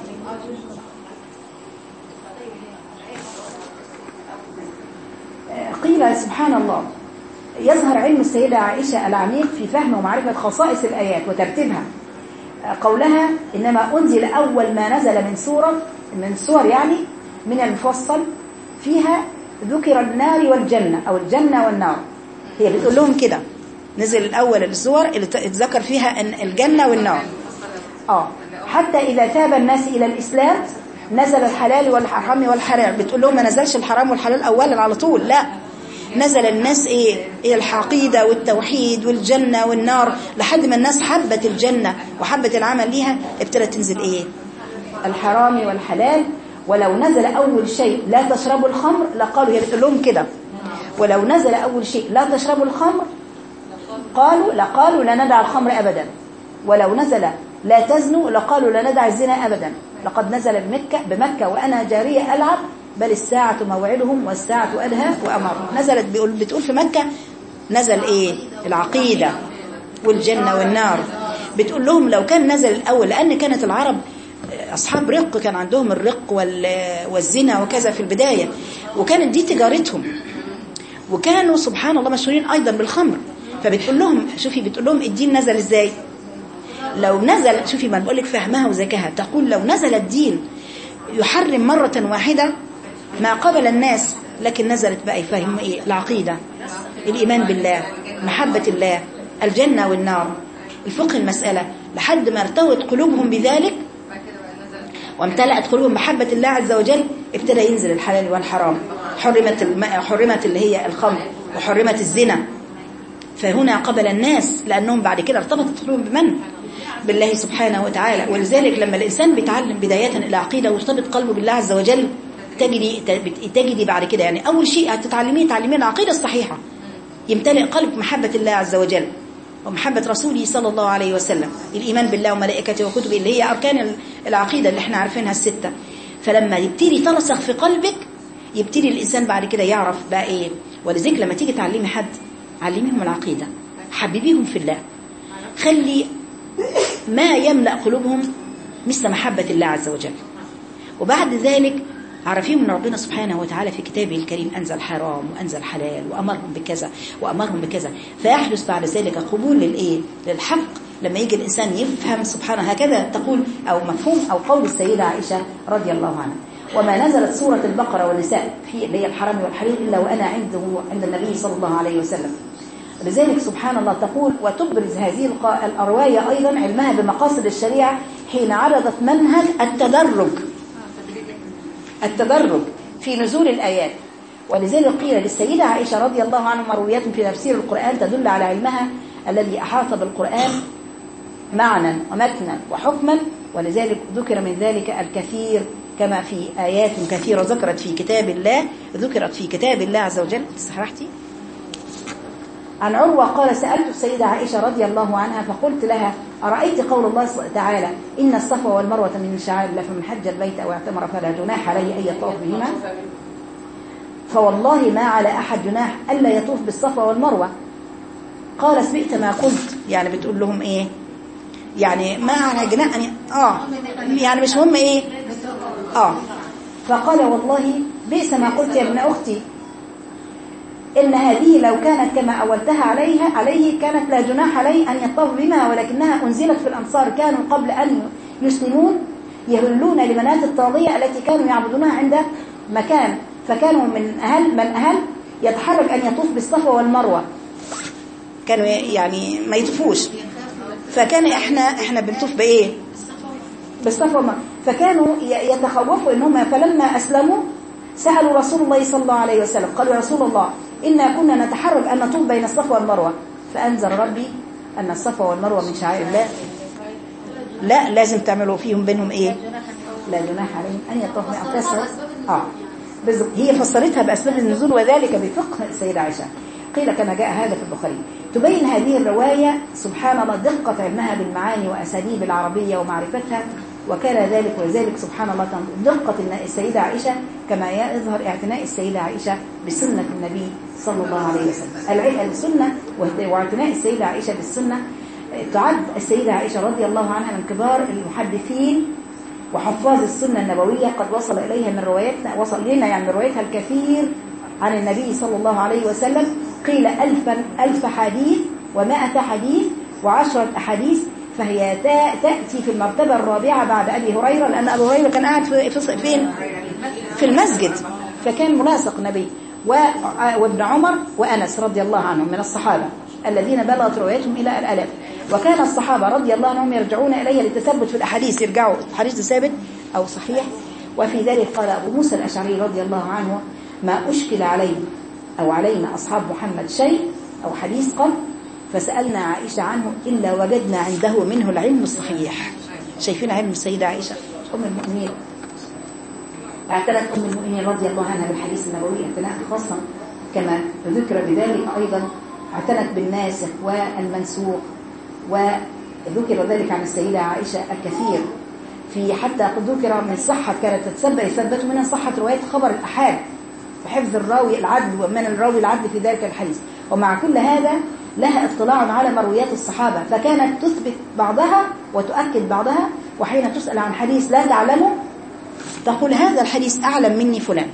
قيل سبحان الله يظهر علم السيدة عائشة العميق في فهم ومعرفة خصائص الآيات وترتيبها. قولها: إنما أنزل أول ما نزل من سور يعني من المفصل، فيها ذكر النار والجنة أو الجنة والنار. هي بتقول لهم كده، نزل الأول السور اللي اتذكر فيها أن الجنة والنار. حتى إذا تاب الناس إلى الإسلام نزل الحلال والحرام والحرام. بتقول لهم ما نزلش الحرام والحلال أولا على طول، لا، نزل الناس ايه العقيدة والتوحيد والجنة والنار، لحد ما الناس حبت الجنة وحبت العمل ليها ابتدت تنزل ايه الحرام والحلال. ولو نزل أول شيء لا تشربوا الخمر لقالوا، هي بتقول لهم كده، ولو نزل أول شيء لا تشربوا الخمر لقالوا لا ندع الخمر أبدا، ولو نزل لا تزنوا لقالوا لا ندع الزنا أبدا. لقد نزل بمكة وأنا جارية ألعب بل الساعة موعدهم والساعة أدهى وأمر. نزلت بتقول في مكة نزل ايه العقيدة والجنة والنار. بتقول لهم لو كان نزل الأول، لأن كانت العرب أصحاب رق، كان عندهم الرق والزنا وكذا في البداية، وكانت دي تجارتهم، وكانوا سبحان الله مشهورين أيضا بالخمر. فبتقول لهم شوفي، بتقول لهم الدين نزل إزاي. لو نزل، شوفي ما بقولك فهمها وذكاها، تقول لو نزل الدين يحرم مرة واحدة ما قبل الناس، لكن نزلت بقى يفهم إيه العقيدة، الإيمان بالله، محبة الله، الجنة والنار، الفقه المسألة، لحد ما ارتوت قلوبهم بذلك وامتلأت قلوبهم محبة الله عز وجل. ابتدى ينزل الحلال والحرام، حرمت اللي هي الخمر، وحرمت الزنا. فهنا قبل الناس، لأنهم بعد كده ارتبطت قلوبهم بمن؟ بالله سبحانه وتعالى. ولذلك لما الإنسان بيتعلم بداية العقيدة ويرتبط قلبه بالله عز وجل، تجدي بعد كده، يعني أول شيء هتتعلميه العقيدة الصحيحة، يمتلئ قلب محبة الله عز وجل ومحبة رسوله صلى الله عليه وسلم، الإيمان بالله وملائكته وكتبه اللي هي أركان العقيدة اللي احنا عارفينها الستة. فلما يبتدي ترسخ في قلبك، يبتدي الإنسان بعد كده يعرف بقى إيه. ولذلك لما تيجي تعلمي حد، علميهم العقيدة، حببيهم في الله، خلي ما يملأ قلوبهم مثل محبة الله عز وجل. وبعد ذلك عرفيهم ان ربنا سبحانه وتعالى في كتابه الكريم أنزل حرام وأنزل حلال وأمرهم بكذا وأمرهم بكذا، فيحدث بعد ذلك قبول للحق لما يجي الإنسان يفهم سبحانه. هكذا تقول أو مفهوم أو قول السيدة عائشة رضي الله عنها: وما نزلت سورة البقرة والنساء في اللي هي الحرام والحلال إلا وأنا عند النبي صلى الله عليه وسلم. لذلك سبحان الله تقول: وتبرز هذه الرواية أيضا علمها بمقاصد الشريعة حين عرضت منهج التدرج في نزول الآيات. ولذلك قيل للسيدة عائشة رضي الله عنها مرويات في تفسير القرآن تدل على علمها الذي أحاط بالقرآن معنى ومتنا وحكما. ولذلك ذكر من ذلك الكثير، كما في آيات كثيرة ذكرت في كتاب الله عز وجل. استحرحتي عن عروة قال: سألت السيدة عائشة رضي الله عنها فقلت لها: أرأيت قول الله تعالى: إن الصفا والمروة من شعائر الله فمن حج البيت أو اعتمر فلا جناح عليه أن يطوف بهما، فوالله ما على أحد جناح ألا يطوف بالصفا والمروة. قال: سمعت ما قلت. يعني بتقول لهم إيه؟ يعني ما على جناح يعني مش مهم إيه. فقال: والله بئس ما قلت يا ابن أختي، إن هذه لو كانت كما أولتها عليه كانت لا جناح عليه أن يطوف بما، ولكنها أنزلت في الأنصار كانوا قبل أن يسلمون يهلون لمنات الطاغية التي كانوا يعبدونها عند مكان، فكانوا من أهل يتحرج أن يطوف بالصفا والمروة، كانوا يعني ما يطوفوش، فكان احنا بنطوف بإيه؟ بالصفا والمروة. فكانوا يتخوفوا إنهم، فلما أسلموا سألوا رسول الله صلى الله عليه وسلم قالوا: يا رسول الله إنا كنا نتحرج أن نطوف بين الصفا والمروة، فأنزل ربي أن الصفا والمروة من شعائر الله، لا لازم تعملوا فيهم بينهم إيه؟ لا جناح عليهم أن يطوفوا. هي فسرتها بأسباب النزول وذلك بفقه السيدة عائشة. قيل كما جاء هذا في البخاري. تبين هذه الرواية سبحان الله دقة علمها بالمعاني وأساليب العربية ومعرفتها، وكان ذلك وذلك سبحان الله دقة السيدة عائشة كما يظهر اعتناء السيدة عائشة بسنة النبي صلى الله عليه وسلم. السنة واعتناء السيدة عائشة بالسنة، تعد السيدة عائشة رضي الله عنها من كبار المحدثين وحفاظ السنة النبوية. قد وصل إليها من روايتنا، وصل لنا يعني من روايتها الكثير عن النبي صلى الله عليه وسلم. قيل 1000 حديث و100 حديث و10 أحاديث، فهي تأتي في المرتبة الرابعة بعد أبي هريرة، لأن أبي هريرة كان قاعد فين؟ في المسجد، فكان ملاصق نبي وابن عمر وأنس رضي الله عنهم من الصحابة الذين بلغت روايتهم إلى الآلاف. وكان الصحابة رضي الله عنهم يرجعون إليها للتثبت في الأحاديث، يرجعوا الحديث ثابت أو صحيح. وفي ذلك قال أبو موسى الأشعري رضي الله عنه: ما أشكل علي أو علينا أصحاب محمد شيء أو حديث قط فسألنا عائشة عنه إلا وجدنا عنده منه العلم الصحيح. شايفين علم السيدة عائشة أم المؤمنين، اعتنت أم المؤمنين رضي الله عنها بالحديث النبوي اعتناء خاصا، كما ذكر بذلك أيضا اعتنت بالناسخ والمنسوخ، وذكر ذلك عن السيدة عائشة الكثير، في حتى ذكر من صحة كانت يثبت منها صحة رواية خبر الأحاد وحفظ الراوي العدل ومن الراوي العدل في ذلك الحديث. ومع كل هذا لها اطلاع على مرويات الصحابة، فكانت تثبت بعضها وتؤكد بعضها، وحين تسأل عن حديث لا تعلمه تقول هذا الحديث أعلم مني فلان.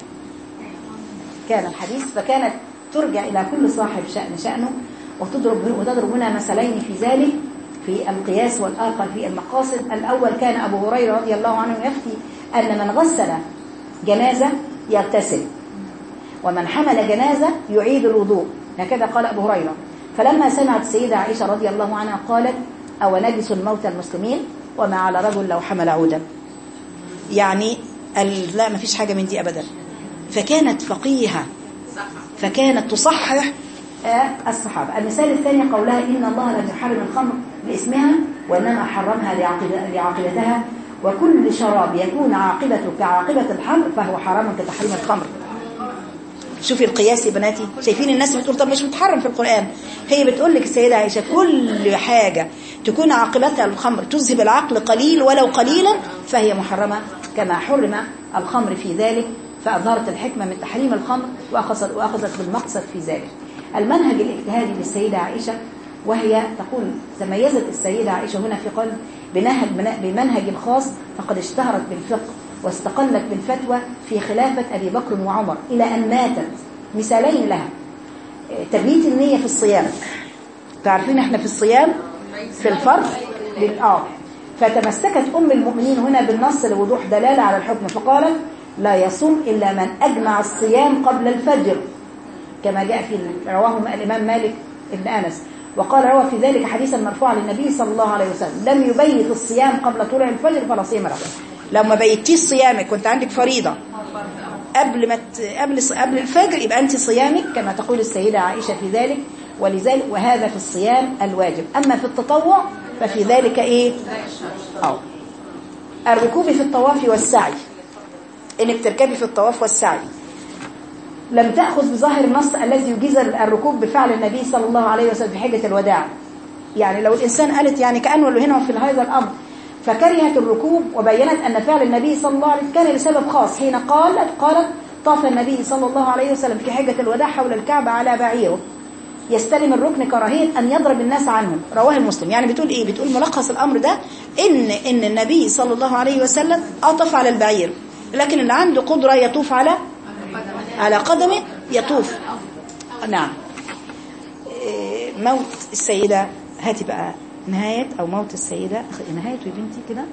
كان الحديث فكانت ترجع إلى كل صاحب شأنه وتضرب هنا مثلين في ذلك في القياس والآخر في المقاصد. الأول كان أبو هريرة رضي الله عنه يفتي أن من غسل جنازة يغتسل، ومن حمل جنازة يعيد الوضوء، هكذا قال أبو هريرة. فلما سمعت السيدة عائشة رضي الله عنها قالت أو نجس الموتى المسلمين وما على رجل لو حمل عودا، يعني لا ما فيش حاجة من دي أبدا. فكانت فقيهة، فكانت تصحح الصحابة. المثال الثاني قولها إن الله لم يحرم الخمر لاسمها وإنما حرمها لعاقبتها، وكل شراب يكون عاقبته كعاقبة الحمر فهو حرام كتحريم الخمر. شوفي القياس يا بناتي، شايفين الناس بتقول طب مش متحرم في القرآن، هي بتقول لك السيدة عائشة كل حاجة تكون عاقبتها الخمر تذهب العقل قليل ولو قليلا فهي محرمة كما حرم الخمر في ذلك، فأظهرت الحكمة من تحريم الخمر وأخذت بالمقصد في ذلك. المنهج الاجتهادي للسيدة عائشة، وهي تقول تميزت السيدة عائشة هنا في قلب بمنهج خاص، فقد اشتهرت بالفقه واستقلت بالفتوى في خلافة أبي بكر وعمر إلى أن ماتت. مثالين لها: تبييت النية في الصيام، تعرفين احنا في الصيام في الفرض فتمسكت أم المؤمنين هنا بالنص لوضوح دلالة على الحكم، فقالت لا يصوم إلا من أجمع الصيام قبل الفجر، كما جاء في رواه الإمام مالك بن أنس، وقال روى في ذلك حديثا مرفوعا للنبي صلى الله عليه وسلم: لم يبيت الصيام قبل طلوع الفجر فلا صيام له. لما بيتيش صيامك كنت عندك فريضة قبل الفجر يبقى أنت صيامك كما تقول السيدة عائشة في ذلك، ولذلك وهذا في الصيام الواجب. أما في التطوع ففي ذلك إيه؟ الركوب في الطواف والسعي، إنك تركبي في الطواف والسعي. لم تأخذ بظاهر النص الذي يجيز الركوب بفعل النبي صلى الله عليه وسلم في حجة الوداع، يعني لو الإنسان قالت يعني كأنه هنا في هذا الأمر فكرهت الركوب وبينت أن فعل النبي صلى الله عليه وسلم كان لسبب خاص، حين قالت طاف النبي صلى الله عليه وسلم في حجة الوداع حول الكعبة على بعيره يستلم الركن كراهية أن يضرب الناس عنهم، رواه المسلم. يعني بتقول إيه؟ بتقول ملخص الأمر ده إن النبي صلى الله عليه وسلم أطف على البعير، لكن اللي عنده قدرة يطوف على قدمه يطوف. نعم. موت السيدة، هاتي بقى نهاية أو موت السيدة، نهايته يا بنتي كده.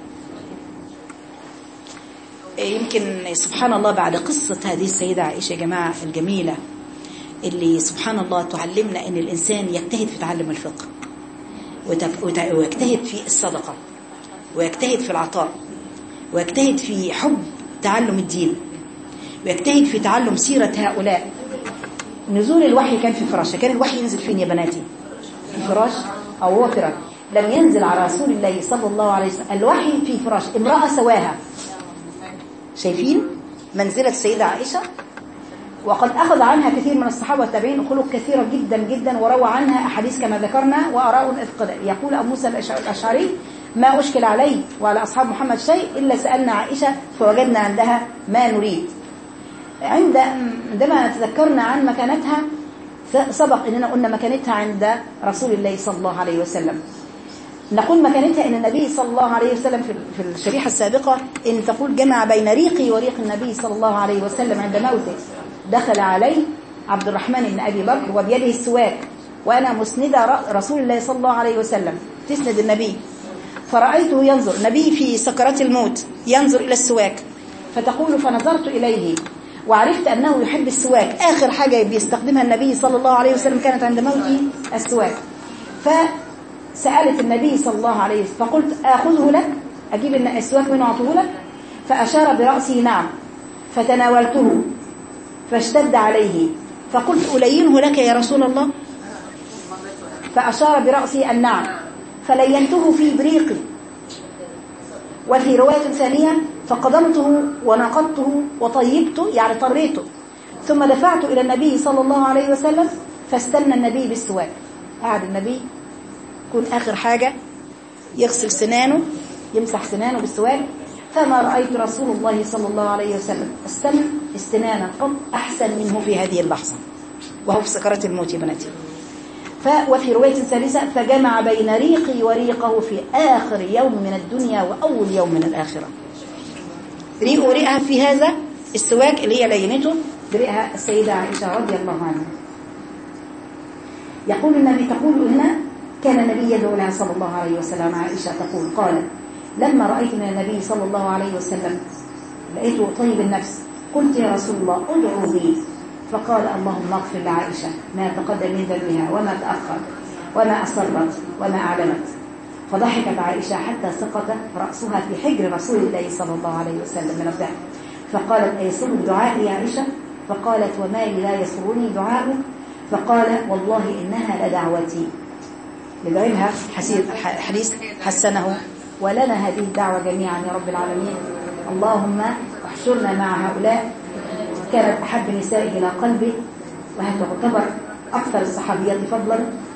يمكن سبحان الله بعد قصة هذه السيدة عائشة يا جماعة الجميلة اللي سبحان الله تعلمنا أن الإنسان يجتهد في تعلم الفقه ويجتهد في الصدقة ويجتهد في العطاء ويجتهد في حب تعلم الدين ويجتهد في تعلم سيرة هؤلاء. نزول الوحي كان في فراشة، كان الوحي ينزل فين يا بناتي؟ في فراش أو وترا، لم ينزل على رسول الله صلى الله عليه وسلم الوحي في فراش، امرأة سواها. شايفين منزلة السيدة عائشة؟ وقد أخذ عنها كثير من الصحابة والتابعين خلق كثيرة جدا جدا، وروى عنها أحاديث كما ذكرنا وآراء إثقال. يقول أبو موسى الأشعري: ما أشكل علي وعلى أصحاب محمد شيء إلا سألنا عائشة فوجدنا عندها ما نريد. عندما تذكرنا عن مكانتها سبق إننا قلنا مكانتها عند رسول الله صلى الله عليه وسلم. نقول مكانتها إن النبي صلى الله عليه وسلم في الشريحة السابقة إن تقول جمع بين ريقي وريق النبي صلى الله عليه وسلم عند موته. دخل علي عبد الرحمن بن أبي بكر وبيده السواك وأنا مسندة رسول الله صلى الله عليه وسلم تسند النبي، فرأيته ينظر النبي في سكرات الموت ينظر إلى السواك، فتقول فنظرت إليه وعرفت أنه يحب السواك، آخر حاجة بيستخدمها النبي صلى الله عليه وسلم كانت عند موته السواك. فسألت النبي صلى الله عليه وسلم فقلت أخذه لك، أجيب السواك منه أعطيه لك؟ فأشار برأسه نعم، فتناولته فاشتد عليه فقلت ألينه لك يا رسول الله؟ فأشار برأسي النعم، فلينته في بريقي. وفي رواية ثانية فقدمته ونقضته وطيبته، يعني طريته، ثم دفعت إلى النبي صلى الله عليه وسلم فاستنى النبي بالسواك. قعد النبي يكون آخر حاجة يغسل سنانه، يمسح سنانه بالسواك. فما رأيت رسول الله صلى الله عليه وسلم استنانا قط أحسن منه في هذه اللحظة، وهو في سكرات الموت يا بناتي. وفي رواية ثالثة فجمع بين ريقي وريقه في آخر يوم من الدنيا وأول يوم من الآخرة. ريقه وريقها في هذا السواك اللي هي لينته بريقها السيدة عائشة رضي الله عنها. يقول النبي، تقول هنا كان النبي يدعو لها صلى الله عليه وسلم. عائشة تقول قالت لما رأيت من النبي صلى الله عليه وسلم لقيته طيب النفس، قلت يا رسول الله ادعو لي، فقال اللهم اغفر لعائشة ما تقدم من ذنبها وما تأخر وما أصرت وما أعلمت. فضحكت عائشة حتى سقط رأسها في حجر رسول الله صلى الله عليه وسلم من الضحك. فقالت أيسر دعائي يا عائشة؟ فقالت وما لي لا يسرني دعاؤك؟ فقال والله إنها لدعوتي. ندعي لها حديث حسنه ولنا هذه الدعوة جميعا يا رب العالمين. اللهم احشرنا مع هؤلاء كانت أحب نسائه إلى قلبه، وهي تعتبر أكثر الصحابيات فضلا.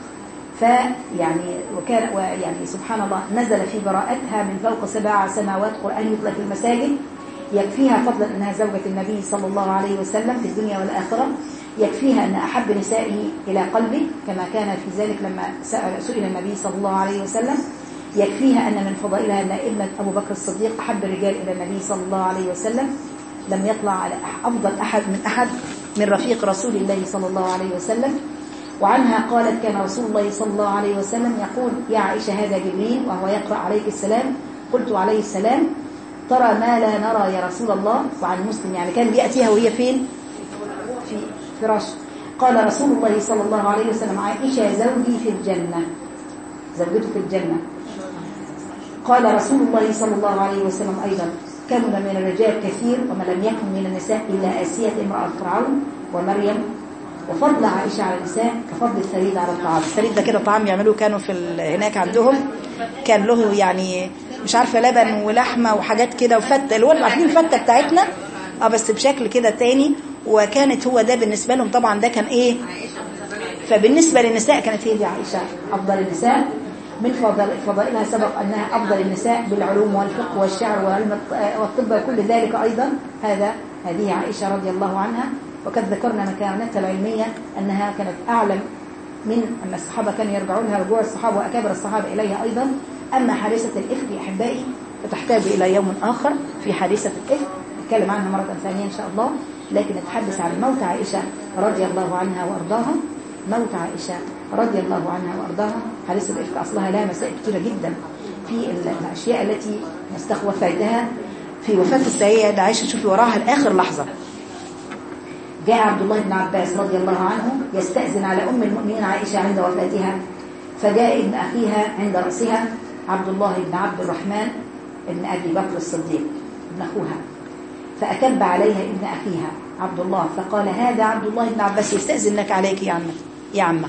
ويعني سبحان الله نزل في براءتها من فوق 7 سماوات قرآن يتلى في المساجد. يكفيها فضلا أنها زوجة النبي صلى الله عليه وسلم في الدنيا والآخرة. يكفيها أن أحب نسائه إلى قلبه كما كان في ذلك لما سئل النبي صلى الله عليه وسلم. يكفيها أن من فضائلها أن ابنة أبو بكر الصديق أحب الرجال إلى النبي صلى الله عليه وسلم. لم يطلع على أفضل أحد من رفيق رسول الله صلى الله عليه وسلم. وعنها قالت كان رسول الله صلى الله عليه وسلم يقول يا عائشة هذا جبريل وهو يقرأ عليك السلام. قلت عليه السلام. ترى ما لا نرى يا رسول الله. وعن مسلم يعني كان بيأتيها وهي فين؟ في فراش. قال رسول الله صلى الله عليه وسلم عائشة زوجي في الجنة، زوجته في الجنة. قال رسول الله صلى الله عليه وسلم أيضا كمل من الرجال كثير وما لم يكن من النساء إلا آسية امرأة فرعون ومريم. وفضل عائشة على النساء كفضل الثريد على الطعام. الثريد ده كده طعام يعملوه كانوا في هناك عندهم، كان له يعني مش عارفة لبن ولحمة وحاجات كده وفتة، اللي هو عارفين الفتة بتاعتنا بس بشكل كده تاني. وكانت هو ده بالنسبة لهم طبعا ده كان ايه. فبالنسبة للنساء كانت هي دي عائشة أفضل النساء. من فضائلها سبق أنها أفضل النساء بالعلوم والفقه والشعر وعلم والطب وكل ذلك أيضا. هذه عائشة رضي الله عنها. وقد ذكرنا مكانتها العلمية أنها كانت أعلم من أن الصحابة كانوا يرجعون لها رجوع الصحابة وأكابر الصحابة إليها أيضا. أما حادثة الإفك يا أحبائي فتحتاج إلى يوم آخر في حادثة الإفك، نتكلم عنها مرة ثانية إن شاء الله. لكن نتحدث عن موت عائشة رضي الله عنها وأرضاها. موت عائشة رضي الله عنها وأرضاها. حادثة الإفك أصلها لها مسائل كثيرة جدا في الأشياء التي نستخوفها في وفاة السيدة عائشة. شوفي وراها لآخر لحظة. جاء عبد الله بن عباس رضي الله عنه يستأذن على أم المؤمنين عائشة عند وفاتها. فجاء ابن أخيها عند رأسها عبد الله بن عبد الرحمن ابن أبي بكر الصديق ابن أخوها. فأكب عليها ابن أخيها عبد الله فقال هذا عبد الله بن عباس يستأذن لك عليك يا عمة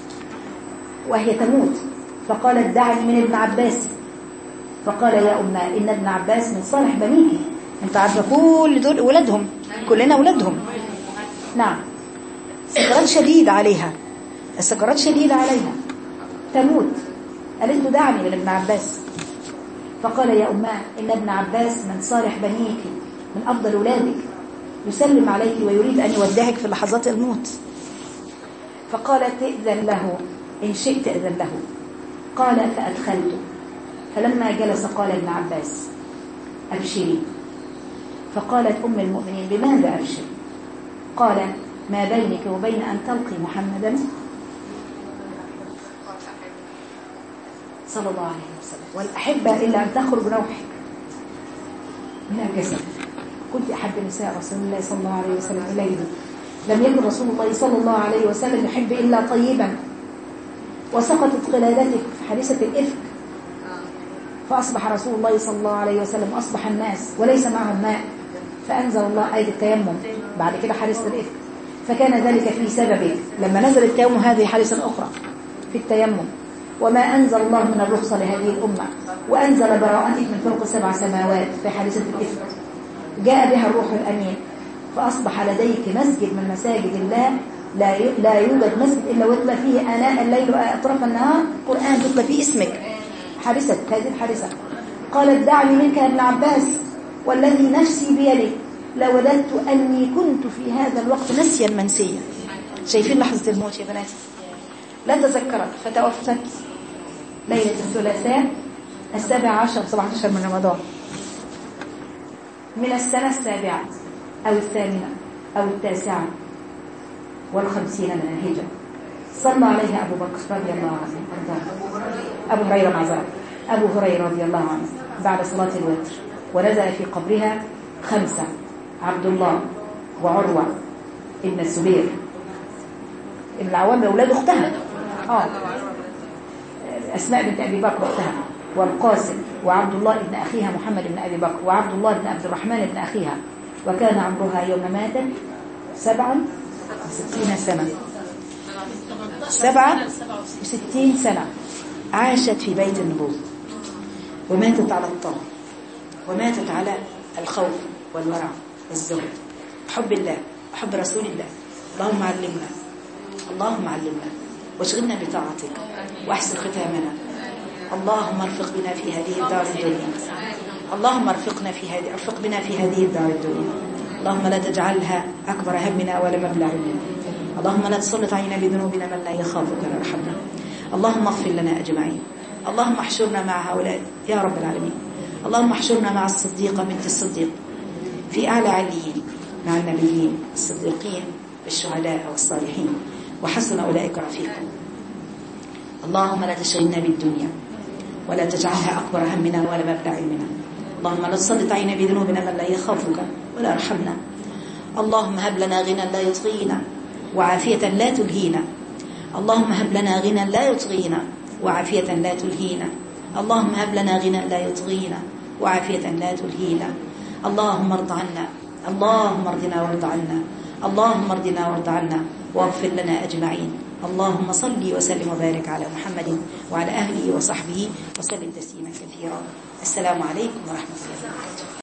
وهي تموت. فقالت دعني من ابن عباس. فقال يا أمه إن ابن عباس من صالح بنيك. انت عارفة كل دول ولادهم، كلنا ولادهم. نعم. سكرات شديد عليها، السكرات شديدة عليها تموت. قالت له دعني من ابن عباس. فقال يا أمه إن ابن عباس من صالح بنيك من أفضل ولادك يسلم عليك ويريد أن يودعك في لحظات الموت. فقالت ائذن له إن شئت ائذن له. قال فأدخلته. فلما جلس قال ابن عباس أبشري. فقالت أم المؤمنين بماذا أبشر؟ قال ما بينك وبين أن تلقي محمدا صلى الله عليه وسلم والأحبة إلا أن تخرج روحك من الجسد. كنت أحب نساء رسول الله صلى الله عليه وسلم إليه. لم يكن رسول الله صلى الله عليه وسلم يحب إلا طيبا. وسقطت قلادتك في حادثة الإفك. فأصبح رسول الله صلى الله عليه وسلم أصبح الناس وليس معهم ماء. فأنزل الله آية التيمم بعد كده حادثة الإفك. فكان ذلك في سببه لما نزل التيمم. هذه حادثة أخرى في التيمم. وما أنزل الله من الرخصة لهذه الأمة، وأنزل براءتك من فوق 7 سماوات في حادثة الإفك. جاء بها الروح الأمين، فأصبح لديك مسجد من مساجد الله لا يوجد مسجد إلا ويتلى فيه آناء الليل وأطراف النهار قرآن تتلى فيه اسمك. حادثة هذه الحادثة. قالت دعني منك يا ابن عباس والذي نفسي بيده لوددت أني كنت في هذا الوقت نسيا منسيا. شايفين لحظة الموت يا بناتي؟ لا تذكرت فتوفت ليلة الثلاثاء 17 من رمضان من السنة 7 أو 8 أو 9 والخمسين من الهجرة. صلى عليها أبو بكر رضي الله عنه، أبو هريرة معذرة، أبو هريرة رضي الله عنه بعد صلاة الوتر، ونزل في قبرها 5: عبد الله وعروة ابن الزبير ابن العوام أولاد أختها أسماء بنت أبي بكر أختها، والقاسم وعبد الله ابن أخيها محمد بن أبي بكر، وعبد الله بن عبد الرحمن بن أخيها. وكان عمرها يوم ماتت 67 سنة. 67 سنة عاشت في بيت النبوة، وماتت على الطاعة، وماتت على الخوف والورع والزهد، حب الله وحب رسول الله. اللهم علمنا، اللهم علمنا واشغلنا بطاعتك واحسن ختامنا. اللهم ارفق بنا في هذه الدار الدنيا، اللهم ارفق بنا في هذه الدار الدنيا. اللهم لا تجعلها أكبر همنا ولا مبلغ علمنا. اللهم لا تسلط علينا بذنوبنا من لا يخافك ولا يرحمنا. اللهم اغفر لنا أجمعين. اللهم احشرنا مع هؤلاء يا رب العالمين. اللهم احشرنا مع الصديقة بنت الصديق في أعلى عليين مع النبيين الصديقين والشهداء والصالحين، وحسن أولئك رفيقا. اللهم لا تشغلنا بالدنيا ولا تجعلها أكبر همنا ولا مبلغ علمنا. اللهم لا تسلط علينا بذنوبنا من لا يخافك ولا يرحمنا. اللهم هب لنا غنى لا يطغينا وعافية لا تلهينا. اللهم هب لنا غنى لا يطغينا وعافية لا تلهينا. اللهم هب لنا غنى لا يطغينا وعافية لا تلهينا. اللهم ارض عنا، اللهم ارضنا وارض عنا، اللهم ارضنا وارض عنا واغفر لنا أجمعين. اللهم صل وسلم وبارك على محمد وعلى أهله وصحبه وسلم تسليما كثيرا. السلام عليكم ورحمة الله وبركاته.